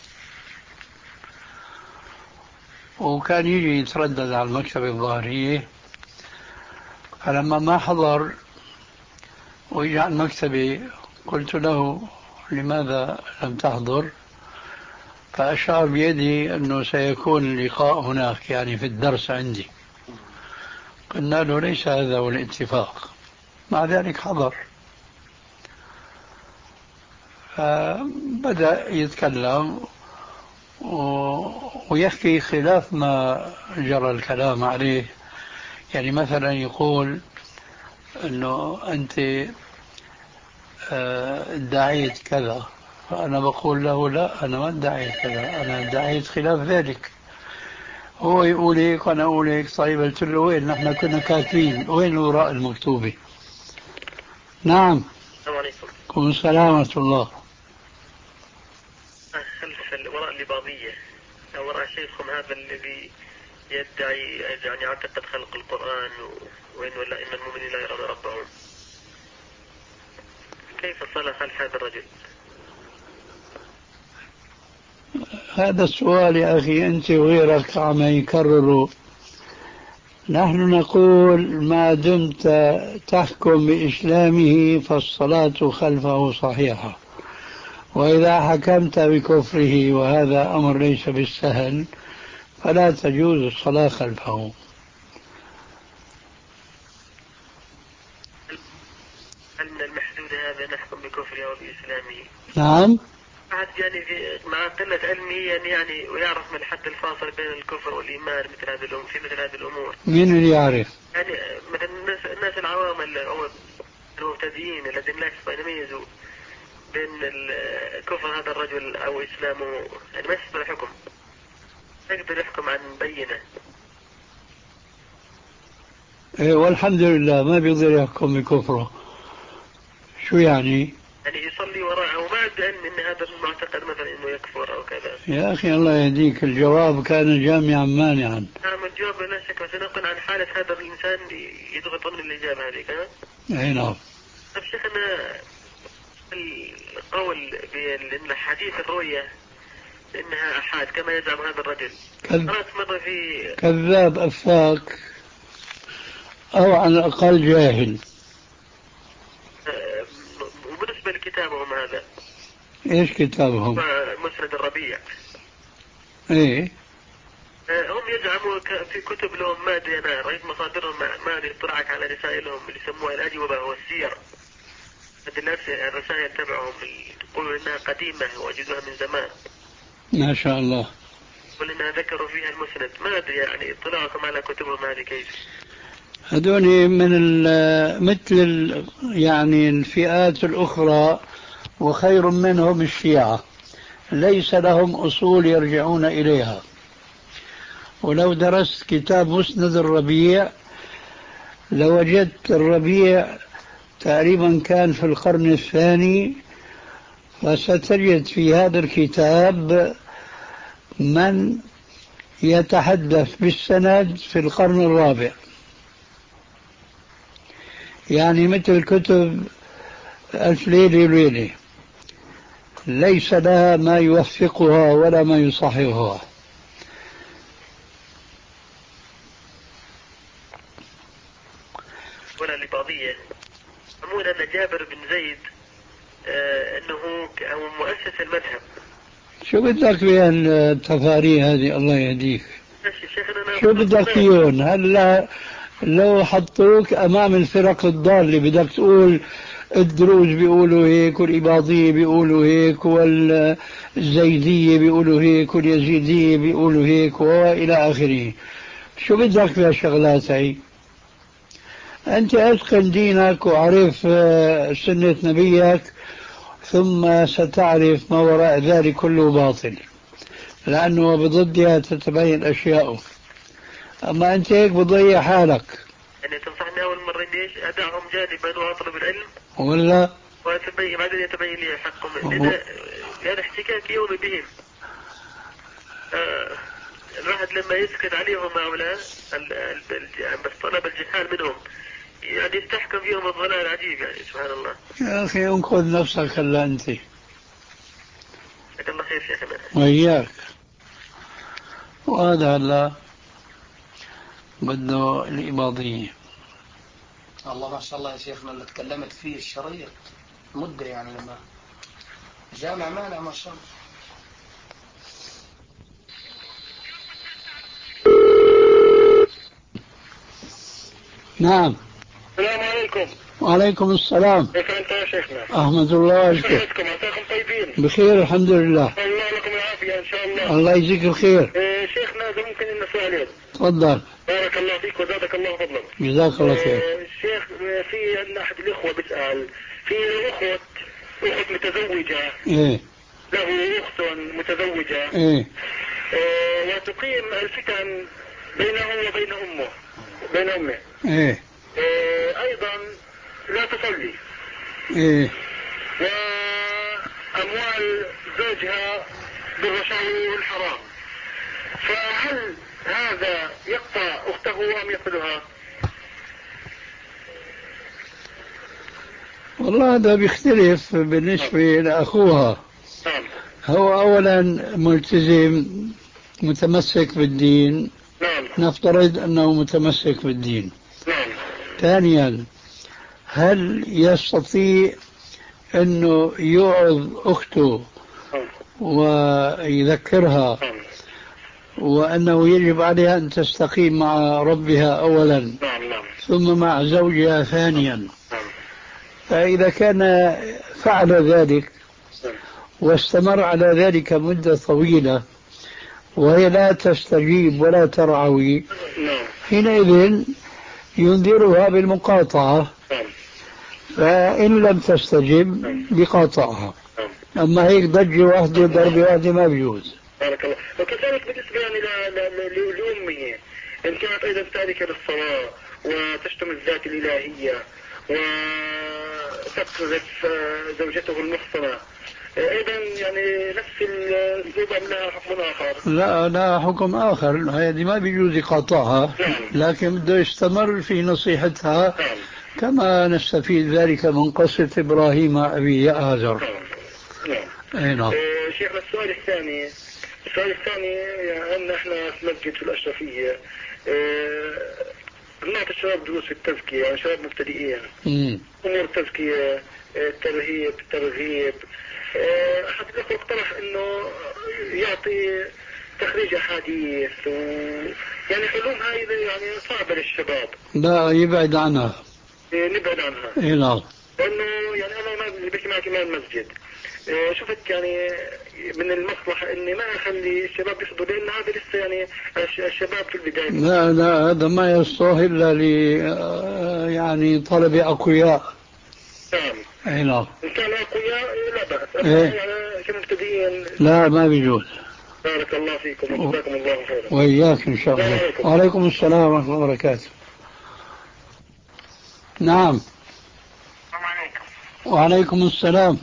وكان يجي يتردد على المكتبة الظاهرية. فلما ما حضر ويجي على المكتبة قلت له لماذا لم تحضر؟ فأشار بيدي أنه سيكون اللقاء هناك يعني في الدرس عندي. قلنا له ليس هذا هو الاتفاق، مع ذلك حضر. فبدأ يتكلم ويحكي خلاف ما جرى الكلام عليه. يعني مثلا يقول أنه أنت ادعيت كذا، فأنا بقول له لا أنا ما ادعيت كذا، أنا ادعيت خلاف ذلك. هو يقول هيك وأنا أقول هيك. طيب قلت له وين نحن كنا كاتبين، وين الوراء المكتوبة؟ نعم. السلام عليكم. وعليكم السلام ورحمة الله. خلف الوراء اللبابية وراء شيخهم هذا الذي يدعي يعني عقيدة خلق القرآن وإن ولا إن المؤمنين لا يرون ربهم، كيف الصلاة خلف هذا الرجل؟ هذا السؤال يا أخي أنت وغيرك عم يكرروا نحن نقول ما دمت تحكم بإسلامه فالصلاة خلفه صحيحة، وإذا حكمت بكفره وهذا أمر ليس بالسهل فلا تجوز الصلاة خلفه. هل من المحدود هذا نحكم بكفره وبإسلامه؟ نعم. بعد يعني في مع قلة علمه يعني, يعني ويعرف من الحد الفاصل بين الكفر والإيمان مثل هذه الأمور في مثل هذه الأمور. مين اللي يعرف؟ يعني مثل الناس الناس العوام المبتدئين الذين لا يستطيعون يميزوا بين الكفر هذا الرجل أو إسلامه، يعني ما يستطيع الحكم، يقدر يحكم عن بينة. إيه والحمد لله ما بيقدر يحكم بكفره. شو يعني؟ يعني يصلي وراءه وما عنده علم ان هذا المعتقد مثلا انه يكفر او كذا. يا اخي الله يهديك، الجواب كان جامعا مانعا. نعم الجواب لا شك، بس نقول عن حالة هذا الانسان يضغط من الاجابة هذيك. ها؟ اي نعم. طيب شيخنا القول بان حديث الرؤية انها احاد كما يزعم هذا الرجل كذ... مرة في كذاب افاك او على الاقل جاهل. وبالنسبة لكتابهم هذا ايش كتابهم؟ مسند الربيع. ايه هم يزعموا في كتب لهم، ما ادري انا رأيت مصادرهم، ما ادري اطلعت على رسائلهم اللي يسموها الاجوبة والسير. الرسائل تبعهم يقولوا انها قديمة وجدوها من زمان ما شاء الله، ولنا ذكروا فيها المسند. ما ادري يعني اطلاعكم على كتبهم هذه كيف؟ هذول من مثل ال يعني الفئات الأخرى، وخير منهم الشيعة، ليس لهم أصول يرجعون إليها. ولو درست كتاب مسند الربيع لوجدت الربيع تقريبا كان في القرن الثاني، فستجد في هذا الكتاب من يتحدث بالسند في القرن الرابع، يعني مثل كتب ألف ليلة وليلة ليس لها ما يوثقها ولا ما يصححها. ولا لبعضية يقولون أن جابر بن زيد آه أنه هو مؤسس المذهب. شو بدك بهال التفاريح هذه الله يهديك؟ شو بدك فيهم؟ هلا لو حطوك أمام الفرق الضالة بدك تقول الدروز بيقولوا هيك والإباضية بيقولوا هيك والزيدية بيقولوا هيك واليزيدية بيقولوا هيك وإلى آخره. شو بدك في هالشغلات هي؟ أنت أتقن دينك وعرف سنة نبيك، ثم ستعرف ما وراء ذلك كله باطل، لأنه بضدها تتبين أشياء. أما أنت هيك بضيع حالك. يعني تنصحني أول مرة ليش أدعهم جانبا وأطلب العلم ولا وأتبين بعدين يتبين لي حقهم، لأن هذا احتكاك يومي بهم. آه الواحد لما يسكت عليهم هؤلاء بس طلب الجهال منهم يعني يستحكم فيهم الضلال عجيب، يعني سبحان الله. يا أخي انقذ نفسك هلا أنت. جزاك الله خير شيخنا. وإياك. وهذا هلا بده الإباضية. الله ما شاء الله يا شيخنا اللي تكلمت فيه الشريط مدة، يعني لما جامع مانع ما شاء الله. نعم. السلام عليكم. وعليكم السلام. كيف أنت يا شيخنا؟ أحمد الله أشكركم. عساكم طيبين؟ بخير الحمد لله. الله لكم العافية إن شاء الله. الله يجزيك الخير. إيه شيخنا إذا ممكن لنا سؤالين. تفضل. بارك الله فيك وزادك الله فضلا. جزاك الله خير. إيه شيخ في عندنا أحد الإخوة بيسأل في أخوة أخت متزوجة. إيه. له أخت متزوجة. إيه. إيه وتقيم الفتن بينه وبين أمه بين أمه. إيه. إيه أيضا لا تصلي. إيه. وأموال زوجها بالرشاوي والحرام، فهل هذا يقطع أخته أم يقتلها؟ والله هذا بيختلف بالنسبة لأخوها. نعم. هو أولا ملتزم متمسك بالدين. نعم. نفترض أنه متمسك بالدين. نعم. ثانيا، هل يستطيع أنه يوعظ أخته ويذكرها وأنه يجب عليها أن تستقيم مع ربها أولا ثم مع زوجها ثانيا؟ فإذا كان فعل ذلك واستمر على ذلك مدة طويلة وهي لا تستجيب ولا ترعوي، حينئذ ينذرها بالمقاطعة، فإن لم تستجب بقاطعها. أما هيك ضجة واحدة ضربة واحدة ما بيجوز. بارك الله. وكذلك بالنسبة يعني لأمه إن كانت أيضا تاركة للصلاة وتشتم الذات الإلهية وتقذف زوجته المحصنة، أيضا يعني نفس الأسلوب أم لها حكم آخر؟ لا لا حكم آخر، هذه ما بيجوز يقاطعها، لكن بده يستمر في نصيحتها كما نستفيد ذلك من قصة إبراهيم أبي آزر. نعم. نعم. شيخنا السؤال الثاني السؤال الثاني يعني أن احنا في مسجد في الأشرفية نعطي الشباب دروس في التزكية، يعني شباب مبتدئين أمور التزكية، الترهيب الترغيب. أحد الأخوة اقترح إنه يعطي تخريج أحاديث و... يعني علوم هاي يعني صعبة للشباب. لا يبعد عنها. نبعد عنها. إيه نعم. لأنه يعني أنا ما بحكي معك إمام المسجد، شفت يعني من المصلحة إني ما أخلي الشباب يحضروا، لأن هذا لسه يعني الشباب في البداية. لا لا هذا ما يصلح إلا ل يعني طلب أقوياء. نعم. أي نعم. إن كانوا أقوياء لا بأس، أما إيه؟ يعني كمبتدئين لا ما بيجوز. بارك الله فيكم وجزاكم الله خيرا. وإياك إن شاء الله. وعليكم السلام ورحمة الله وبركاته. نعم. السلام عليكم. وعليكم السلام.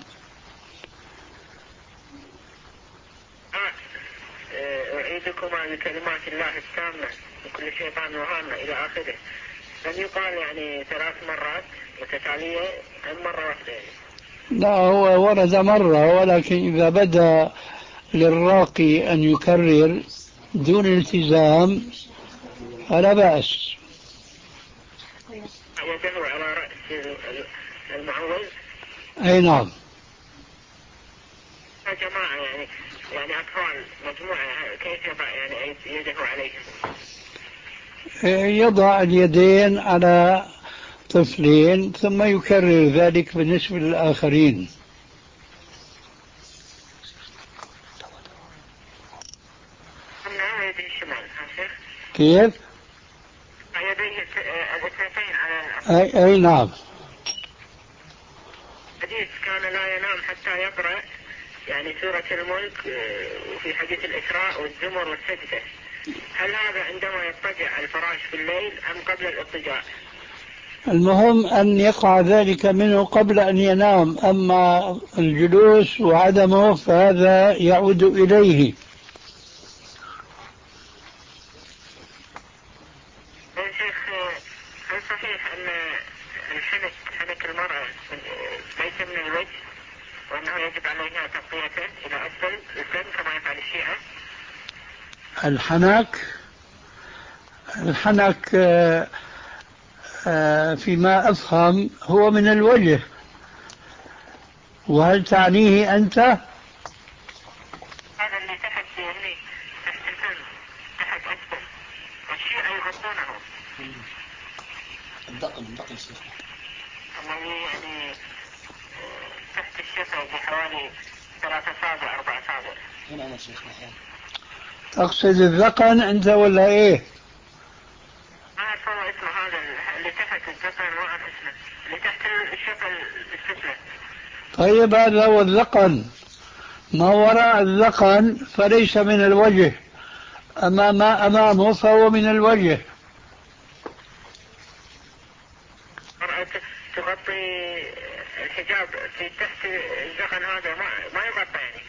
أعيدكم عن كلمات الله التامة وكل شيطان وهامة إلى آخره. لم يقال يعني ثلاث مرات متتالية أم مرة واحدة؟ لا هو ورد مرة، ولكن إذا بدا للراقي أن يكرر دون التزام فلا بأس. يده على رأس المعوذ. أي نعم. يا جماعة يعني يعني أطفال مجموعة كيف يضع يعني يده عليهم؟ يضع اليدين على طفلين ثم يكرر ذلك بالنسبة للآخرين. أما يده الشمال كيف؟ يديه الاثنتين على أي, أي نعم. حديث كان لا ينام حتى يقرأ يعني سورة الملك وفي حديث الإسراء والزمر والسجدة، هل هذا عندما يضطجع على الفراش في الليل أم قبل الاضطجاع؟ المهم أن يقع ذلك منه قبل أن ينام، أما الجلوس وعدمه فهذا يعود إليه. يا شيخ هل صحيح أن الحنك حنك المرأة ليس من الوجه وأنه يجب عليها تغطيته إلى أسفل الفم كما يفعل الشيعة؟ الحنك الحنك فيما أفهم هو من الوجه. وهل تعنيه أنت؟ هذا اللي تحت يعني تحت الفم تحت أسفل والشيعة يغطونه. الدقن الدقن شيخ. الذي يعني تحت الشفة بحوالي ثلاثة أصابع أربع أصابع. هنا أنا شيخ محمد. تقصد الذقن أنت ولا إيه؟ ما أعرف اسمه هذا اللي تحت الذقن، ما أعرف اسمه اللي تحت الشفة السفلى. طيب هذا هو الذقن. ما وراء الذقن فليس من الوجه، أما ما أمامه فهو من الوجه. تغطي الحجاب في تحت الذقن هذا ما ما يغطى يعني.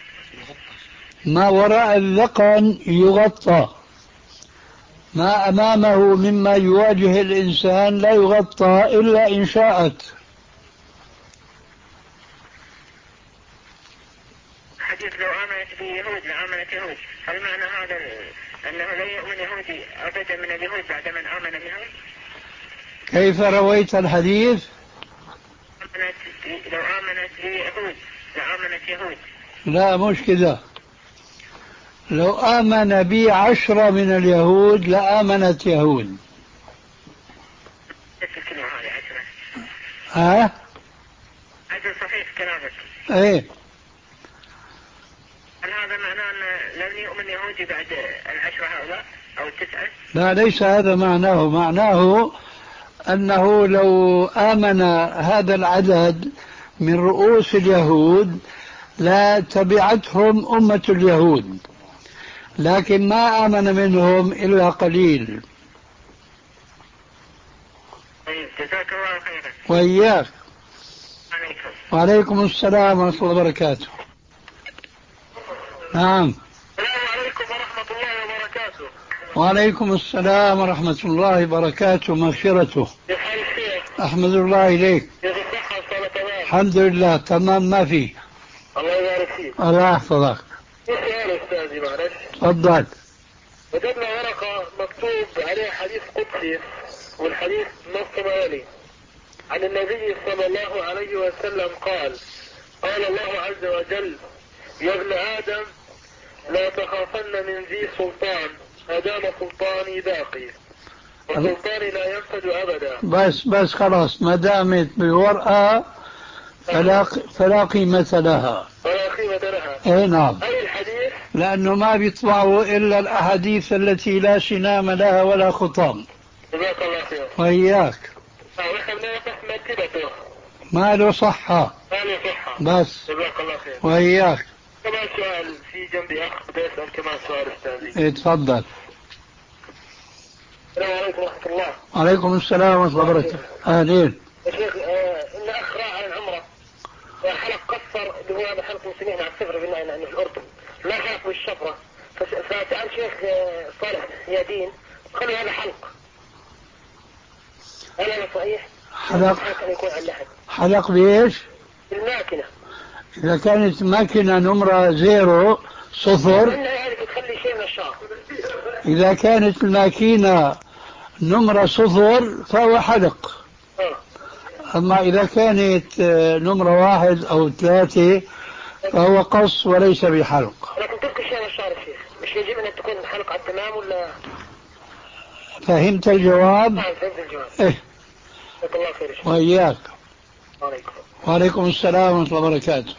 ما وراء الذقن يغطى، ما أمامه مما يواجه الإنسان لا يغطى إلا إن شاءت. حديث لو آمنت به يهود لآمنت يهود، هل معنى هذا أنه لا يؤمن يهودي أبدا من اليهود بعد من آمن بهم. كيف رويت الحديث؟ لو آمنت يهود لآمنت يهود. لا مش كده، لو آمن بي عشرة من اليهود لآمنت يهود. ها؟ هذا صحيح كلامك. ايه. هل هذا معناه أن لن يؤمن يهودي بعد العشرة هؤلاء أو التسعة؟ لا ليس هذا معناه، معناه أنه لو آمن هذا العدد من رؤوس اليهود لا تبعتهم أمة اليهود، لكن ما آمن منهم إلا قليل. طيب جزاك الله خيرا. وإياك. عليكم. وعليكم السلام ورحمة الله وبركاته. نعم. السلام عليكم ورحمة الله وبركاته. وعليكم السلام ورحمة الله وبركاته مغفرته. كيف حال الشيخ؟ أحمد الله إليك. كيف الصحة والصلاة تمام؟ الحمد لله تمام ما في. الله يبارك فيك. الله يحفظك. سؤال أستاذي معلش. تفضل. وجدنا ورقة مكتوب عليها حديث قدسي، والحديث نص ما يلي: عن النبي صلى الله عليه وسلم قال: قال الله عز وجل: يا ابن آدم لا تخافن من ذي سلطان ما دام سلطاني باقي، وسلطاني لا ينفد أبدا. بس بس خلاص ما دامت بورقة فلا فلا قيمة لها. فلا قيمة لها. اي نعم. أي الحديث؟ لأنه ما بيطبعوا إلا الأحاديث التي لا سنام لها ولا خطام. جزاك الله خير. وإياك. نحن بنصح مرتبته. ما له صحة. ما له صحة. بس. جزاك الله خير. وإياك. كمان سؤال في جنبي أخ بدي أسأل كمان سؤال أستاذي. ايه تفضل. السلام عليكم ورحمة الله. وعليكم السلام ورحمة الله وبركاته. أهلين. يا شيخ آه إن أخ راح عن العمرة وحلق قصر اللي هو هذا حلق المسلمين على السفر في يعني في الأردن، ما حلق بالشفرة، فسأل شيخ آه صالح يادين خلي هذا حلق. هل هذا صحيح؟ حلق كان يكون على اللحم. حلق بإيش؟ بالماكينة. إذا كانت ماكينة نمرة زيرو صفر. يعني بتخلي شيء من الشعر. إذا كانت الماكينة نمرة صفر فهو حلق. أما إذا كانت نمرة واحد أو ثلاثة فهو قص وليس بحلق. لكن تبقى شيء من الشعر شيخ، مش يجب أن تكون حلق على التمام ولا؟ فهمت الجواب؟ نعم فهمت الجواب. إيه. جزاك الله خير. وإياك. وعليكم. وعليكم السلام ورحمة الله وبركاته.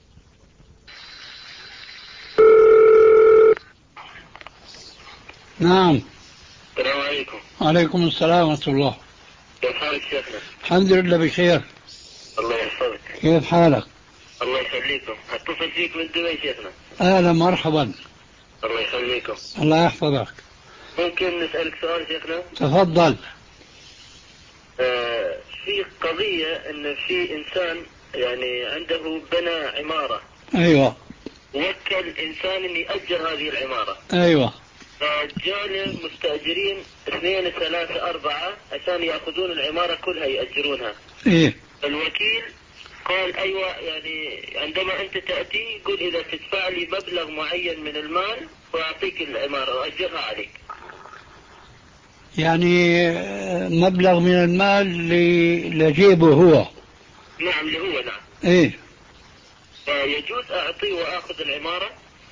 نعم. السلام عليكم. وعليكم السلام ورحمة الله. كيف حالك شيخنا؟ الحمد لله بخير. الله يحفظك. كيف حالك؟ الله يخليكم. اتصل فيك من دبي شيخنا. أهلا مرحبا. الله يخليكم. الله يحفظك. ممكن نسألك سؤال شيخنا؟ تفضل. آه في قضية ان في انسان يعني عنده بنى عمارة. أيوة. وكل انسان ان يأجر هذه العمارة. أيوة. فجاء مستأجرين اثنين ثلاثة أربعة عشان يأخذون العمارة كلها يأجرونها. إيه. الوكيل قال أيوة يعني عندما أنت تأتي قل إذا تدفع لي مبلغ معين من المال وأعطيك العمارة وأجرها عليك. يعني مبلغ من المال لجيبه هو. نعم اللي هو نعم. إيه. فيجوز أعطيه وأخذ العمارة؟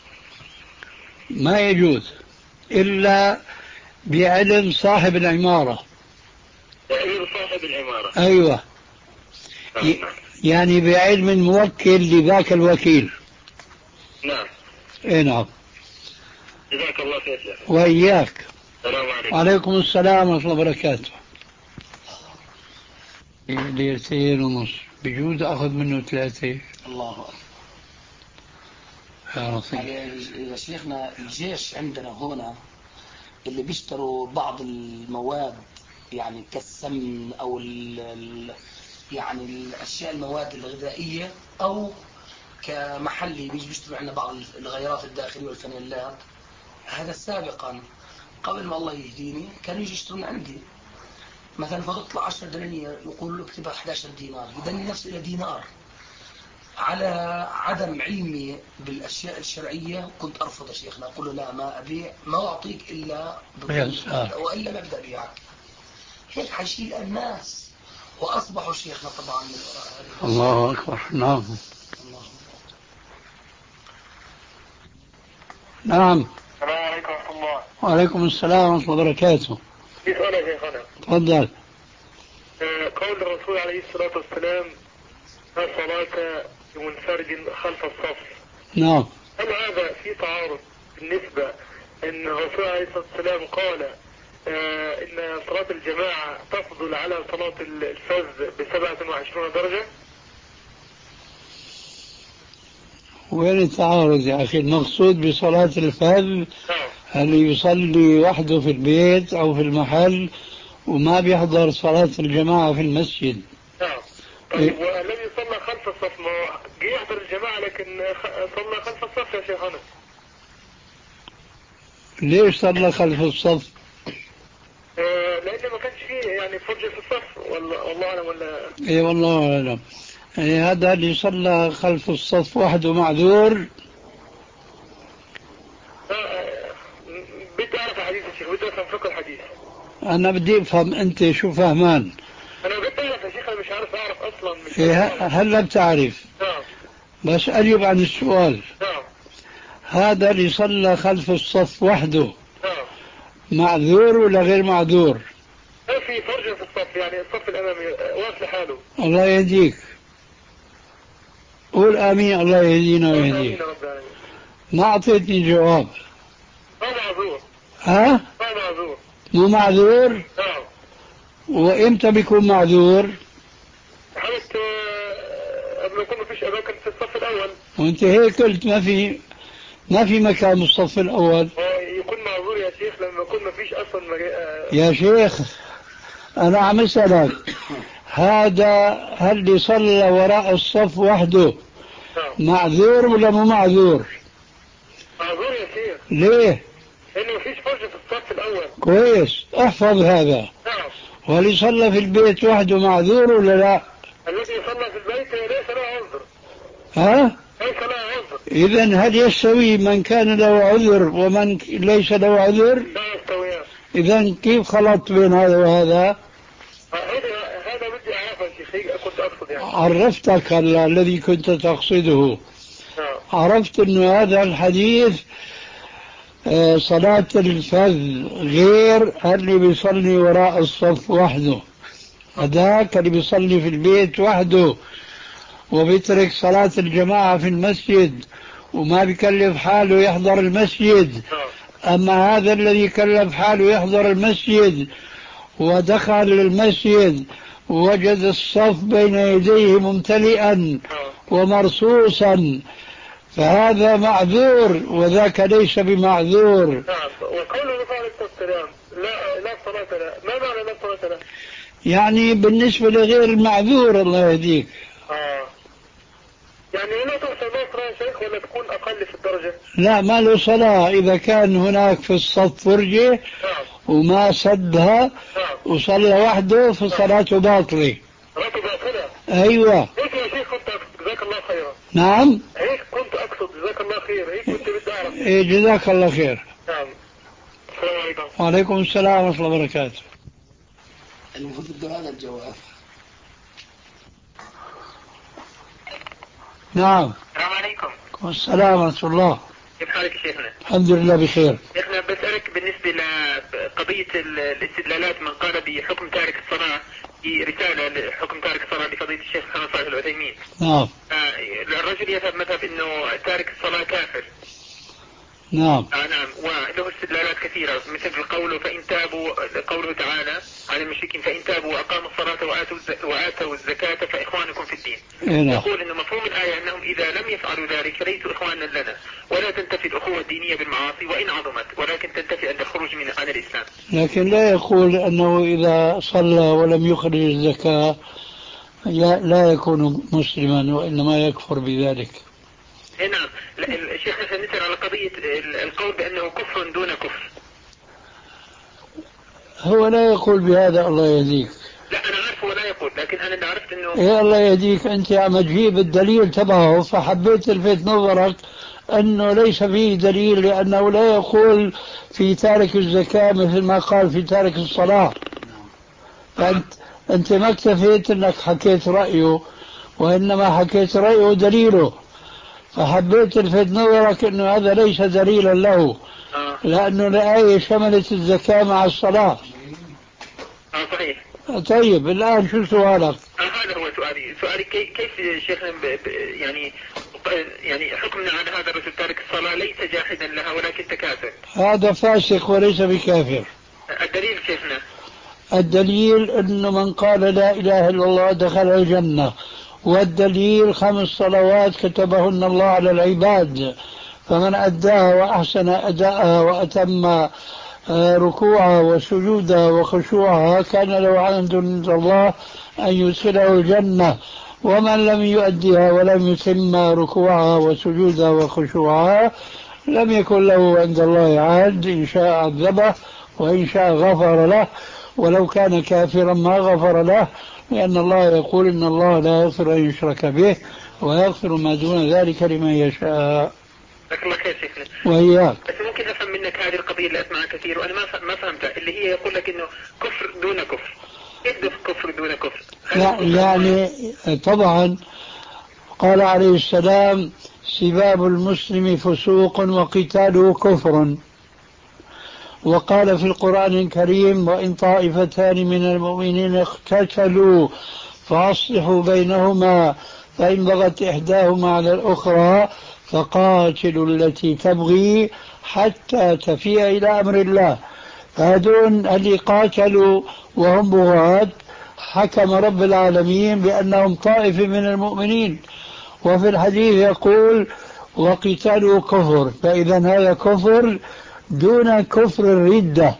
ما يجوز إلا بعلم صاحب العمارة. بعلم صاحب العمارة. أيوة. ي... يعني بعلم الموكل لذاك الوكيل. نعم. إيه نعم. جزاك الله خير شيخ. وإياك. السلام عليكم. وعليكم السلام ورحمة الله وبركاته. ليرتين ونص بجوز أخذ منه ثلاثة. الله أكبر. يا لطيف. يا شيخنا الجيش عندنا هنا اللي بيشتروا بعض المواد يعني كالسمن او ال ال يعني الاشياء المواد الغذائيه او كمحلي بيجي بيشتروا عندنا بعض الغيارات الداخليه والفانيلات. هذا سابقا قبل ما الله يهديني كانوا يجي يشترون عندي مثلا فتطلع عشرة دنانير يقول له اكتبها أحد عشر دينار يدني نفسه الى دينار. على عدم علمي بالأشياء الشرعية كنت أرفض يا شيخنا، أقول له لا ما أبيع ما أعطيك إلا بالضبط وإلا ما أبدأ بيعك. هيك حيشيل الناس وأصبحوا شيخنا طبعا من الله أكبر. نعم نعم. السلام عليكم ورحمة الله. وعليكم السلام ورحمة الله وبركاته. في سؤال يا شيخنا. تفضل. قول الرسول عليه الصلاة والسلام لا صلاة لمنفرد خلف الصف. نعم. هل هذا في تعارض بالنسبة ان الرسول عليه الصلاة والسلام قال آه ان صلاة الجماعة تفضل على صلاة الفذ بسبعة وعشرون درجة؟ وين التعارض يا أخي؟ المقصود بصلاة الفذ اللي يصلي وحده في البيت أو في المحل وما بيحضر صلاة الجماعة في المسجد. نعم. طيب والذي صلى خلف الصف ما جه يحضر الجماعة لكن صلى خلف الصف يا شيخنا. ليش صلى خلف الصف؟ آه لأنه ما كانش فيه يعني فرجة في الصف والله والله أعلم ولا. إي والله أعلم. يعني هذا اللي صلى خلف الصف وحده معذور. بدي أعرف الحديث يا شيخ، بدي أفهم فقه الحديث. أنا بدي أفهم أنت شو فهمان. أنا بدي أعرف يا شيخ، أنا مش عارف أعرف أصلا. مش إيه هلا بتعرف. نعم. بس أجب عن السؤال. نعم. هذا اللي صلى خلف الصف وحده نعم. معذور ولا غير معذور؟ ما في فرجة في الصف، يعني الصف الأمامي واقف لحاله. الله يهديك. قول آمين. الله يهدينا ويهديك. ما أعطيتني جواب. ما معذور. ها؟ ما معذور. مو معذور؟ نعم. وإمتى بيكون معذور؟ حالة قبل ما يكون ما فيش أماكن في الصف الأول. وأنت هيك قلت ما في ما في مكان بالصف الأول. يكون معذور يا شيخ لما يكون ما فيش أصلا مجا... يا شيخ أنا عم أسألك هذا هل اللي صلى وراء الصف وحده معذور ولا مو معذور؟ معذور يا شيخ. ليه؟ لأنه ما فيش فرجة في الصف الأول. كويس احفظ هذا. نعم. واللي صلى في البيت وحده معذور ولا لا؟ الذي صلى في البيت ليس له عذر. ها؟ ليس له عذر. إذن هل يستوي من كان له عذر ومن ليس له عذر؟ لا يستويان. إذن كيف خلطت بين هذا وهذا؟ هذا هذا بدي أعرفه يا شيخ، كنت أقصد يعني. عرفتك الذي كنت تقصده. نعم. عرفت أنه هذا الحديث صلاة الفذ غير اللي بيصلي وراء الصف وحده. هذاك اللي بيصلي في البيت وحده وبيترك صلاة الجماعة في المسجد وما بيكلف حاله يحضر المسجد. أما هذا الذي كلف حاله يحضر المسجد ودخل المسجد ووجد الصف بين يديه ممتلئا ومرصوصا فهذا معذور وذاك ليس بمعذور. نعم. وقوله عليه الصلاة والسلام لا لا صلاة له، ما معنى لا صلاة له؟ يعني بالنسبة لغير المعذور الله يهديك. آه. يعني لا تحسب صلاة يا شيخ ولا تكون أقل في الدرجة؟ لا ما له صلاة إذا كان هناك في الصف فرجة. نعم. وما سدها. نعم. وصلى وحده فصلاته باطلة. صلاته باطلة. أيوة. هيك يا شيخ كنت أقصد جزاك الله خيرا. نعم. هيك كنت أقصد جزاك الله خير، هيك كنت بدي أعرف. إيه جزاك الله خير. نعم. السلام عليكم. وعليكم السلام ورحمة الله وبركاته. المفروض ادوا هذا الجواب. نعم. السلام عليكم. والسلام ورحمة الله. كيف حالك شيخنا؟ الحمد لله بخير. شيخنا بسألك بالنسبة لقضية الاستدلالات من قال بحكم تارك الصلاة في رسالة لحكم تارك الصلاة لقضية الشيخ محمد صالح العثيمين. نعم. الرجل يذهب مذهب انه تارك الصلاة كافر. نعم. آه نعم. وله استدلالات كثيرة مثل قوله فإن تابوا، قوله تعالى على المشركين فإن تابوا وأقاموا الصلاة وآتوا وآتوا الزكاة فإخوانكم في الدين. نعم. يقول إنه مفهوم الآية أنهم إذا لم يفعلوا ذلك ليسوا إخوانا لنا، ولا تنتفي الأخوة الدينية بالمعاصي وإن عظمت، ولكن تنتفي عند الخروج من عن الإسلام. لكن لا يقول أنه إذا صلى ولم يخرج الزكاة لا يكون مسلما وإنما يكفر بذلك. نعم. الشيخ نسأل نسأل على قضية القول بأنه كفر دون كفر. هو لا يقول بهذا الله يهديك. لا أنا عارف هو لا يقول يقول، لكن أنا اللي عرفت إنه إيه الله يهديك، أنت عم تجيب الدليل تبعه، فحبيت الفت نظرك أنه ليس فيه دليل، لأنه لا يقول في تارك الزكاة مثل ما قال في تارك الصلاة. فأنت أنت ما اكتفيت أنك حكيت رأيه، وإنما حكيت رأيه ودليله، فحبيت الفت نظرك أنه هذا ليس دليلا له، لأنه الآية شملت الزكاة مع الصلاة. آه صحيح. طيب الآن شو سؤالك؟ آه هذا هو سؤالي. سؤالي كي كيف شيخنا ب ب يعني يعني حكمنا على هذا الرجل تارك الصلاة ليس جاحدا لها ولكن تكاسل؟ هذا فاسق وليس بكافر. الدليل شيخنا؟ الدليل أنه من قال لا إله إلا الله دخل الجنة، والدليل خمس صلوات كتبهن الله على العباد، فمن أداها وأحسن أداءها وأتم ركوعها وسجودها وخشوعها كان له عند الله أن يدخله الجنة، ومن لم يؤدها ولم يتم ركوعها وسجودها وخشوعها لم يكن له عند الله عهد، إن شاء عذبه وإن شاء غفر له، ولو كان كافرا ما غفر له، لأن الله يقول إن الله لا يغفر أن يشرك به ويغفر ما دون ذلك لمن يشاء. لكن ما خير شيخنا. وإياك. بس ممكن أفهم منك هذه القضية اللي أسمعها كثير وأنا ما ما فهمتها، اللي هي يقول لك إنه كفر دون كفر. كيف كفر دون كفر؟ لا يعني طبعا قال عليه السلام سباب المسلم فسوق وقتاله كفر، وقال في القرآن الكريم وإن طائفتان من المؤمنين اقتتلوا فأصلحوا بينهما فإن بغت إحداهما على الأخرى فقاتلوا التي تبغي حتى تفيء إلى أمر الله. فهذون اللي قاتلوا وهم بغاة حكم رب العالمين بأنهم طائفة من المؤمنين، وفي الحديث يقول وقتالوا كفر، فإذا هذا كفر دون كفر الردة.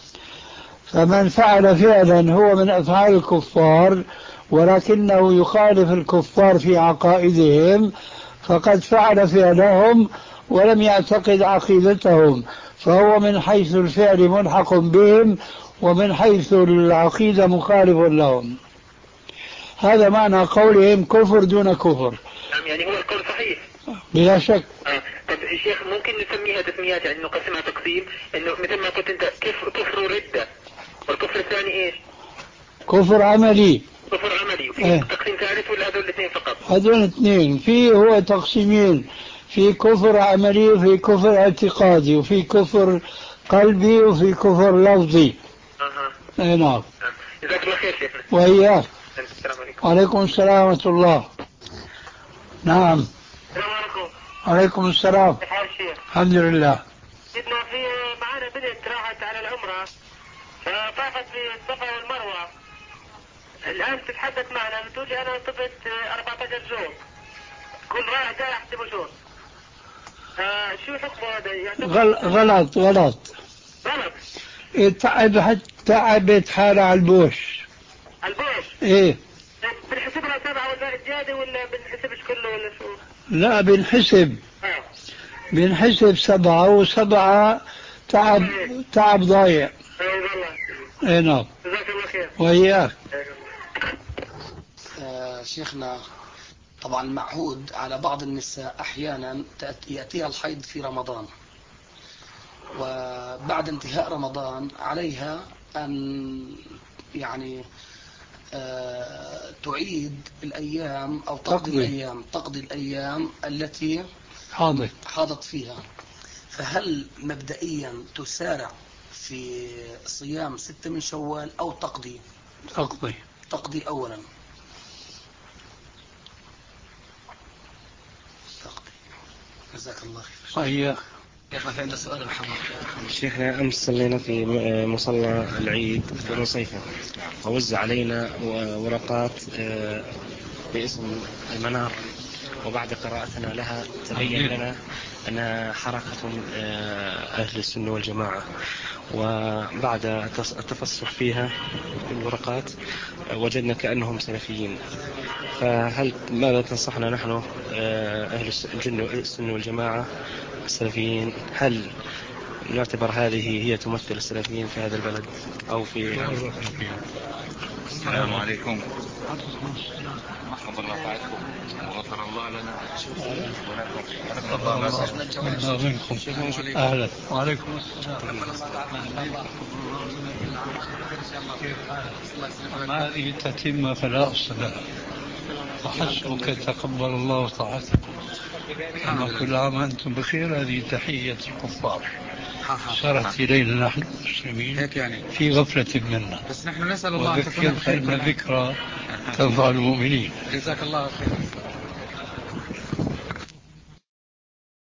فمن فعل فعلا هو من أفعال الكفار ولكنه يخالف الكفار في عقائدهم فقد فعل فعلهم ولم يعتقد عقيدتهم، فهو من حيث الفعل ملحق بهم ومن حيث العقيدة مخالف لهم. هذا معنى قولهم كفر دون كفر. نعم يعني هو القول صحيح بلا شك. آه. طب الشيخ ممكن نسميها تسميات يعني نقسمها تقسيم انه مثل ما قلت انت كفر كفر ردة، والكفر الثاني ايش؟ كفر عملي. كفر عملي. وفي اه. تقسيم ثالث ولا هذول الاثنين فقط؟ هذول اثنين. في هو تقسيمين، في كفر عملي وفي كفر اعتقادي وفي كفر قلبي وفي كفر لفظي. اها. اي نعم. جزاك الله خير شيخنا. وإياك. السلام عليكم. وعليكم السلام ورحمة الله. نعم. السلام عليكم. وعليكم السلام. كيف حال الشيخ؟ الحمد لله. سيدنا في معانا بنت راحت على العمرة فطافت في الصفا والمروة، الآن تتحدث معنا بتقول لي أنا طفت أربعة عشر زوج، كل رايح جاي أحسبه شهر. آه شو حكمه هذا؟ غل... غلط غلط غلط. تعب تعبت حالة على البوش. على البوش؟ ايه. بنحسب لها سبعة ولا زيادة ولا بنحسبش كله ولا شو؟ لا بنحسب. اه. بنحسب سبعة وسبعة تعب تعب ضايع. اي والله. اي نعم. جزاك الله خير. وإياك. آه شيخنا طبعا المعهود على بعض النساء أحيانا يأتيها الحيض في رمضان، وبعد انتهاء رمضان عليها أن يعني آه تعيد الأيام أو تقضي تقضي. الأيام تقضي الأيام التي حاضر. حاضت فيها. فهل مبدئيا تسارع في صيام ستة من شوال أو تقضي؟ تقضي. تقضي أولا. تقضي. جزاك الله خير. وإياك. شيخنا في عندنا سؤال محمد. شيخنا أمس صلينا في مصلى العيد في نصيفة ووزع علينا ورقات باسم المنار، وبعد قراءتنا لها تبين لنا أنها حركة أهل السنة والجماعة، وبعد التفصح فيها في الورقات وجدنا كأنهم سلفيين. فهل ماذا تنصحنا نحن أهل السنة والجماعة السلفيين؟ هل نعتبر هذه هي تمثل السلفيين في هذا البلد أو في السلام عليكم مرحبا الله طاعتكم وغفر الله لنا الله منكم أهلا وعليكم السلام. أما هذه التتمة فلا أصل لها وحسبك تقبل الله طاعتكم. أما كل عام أنتم بخير. هذه تحية الكفار صارت إلينا نحن المسلمين يعني في غفلة منا، بس نحن نسأل الله وذكر فإن الذكرى تنفع المؤمنين. جزاك الله خير.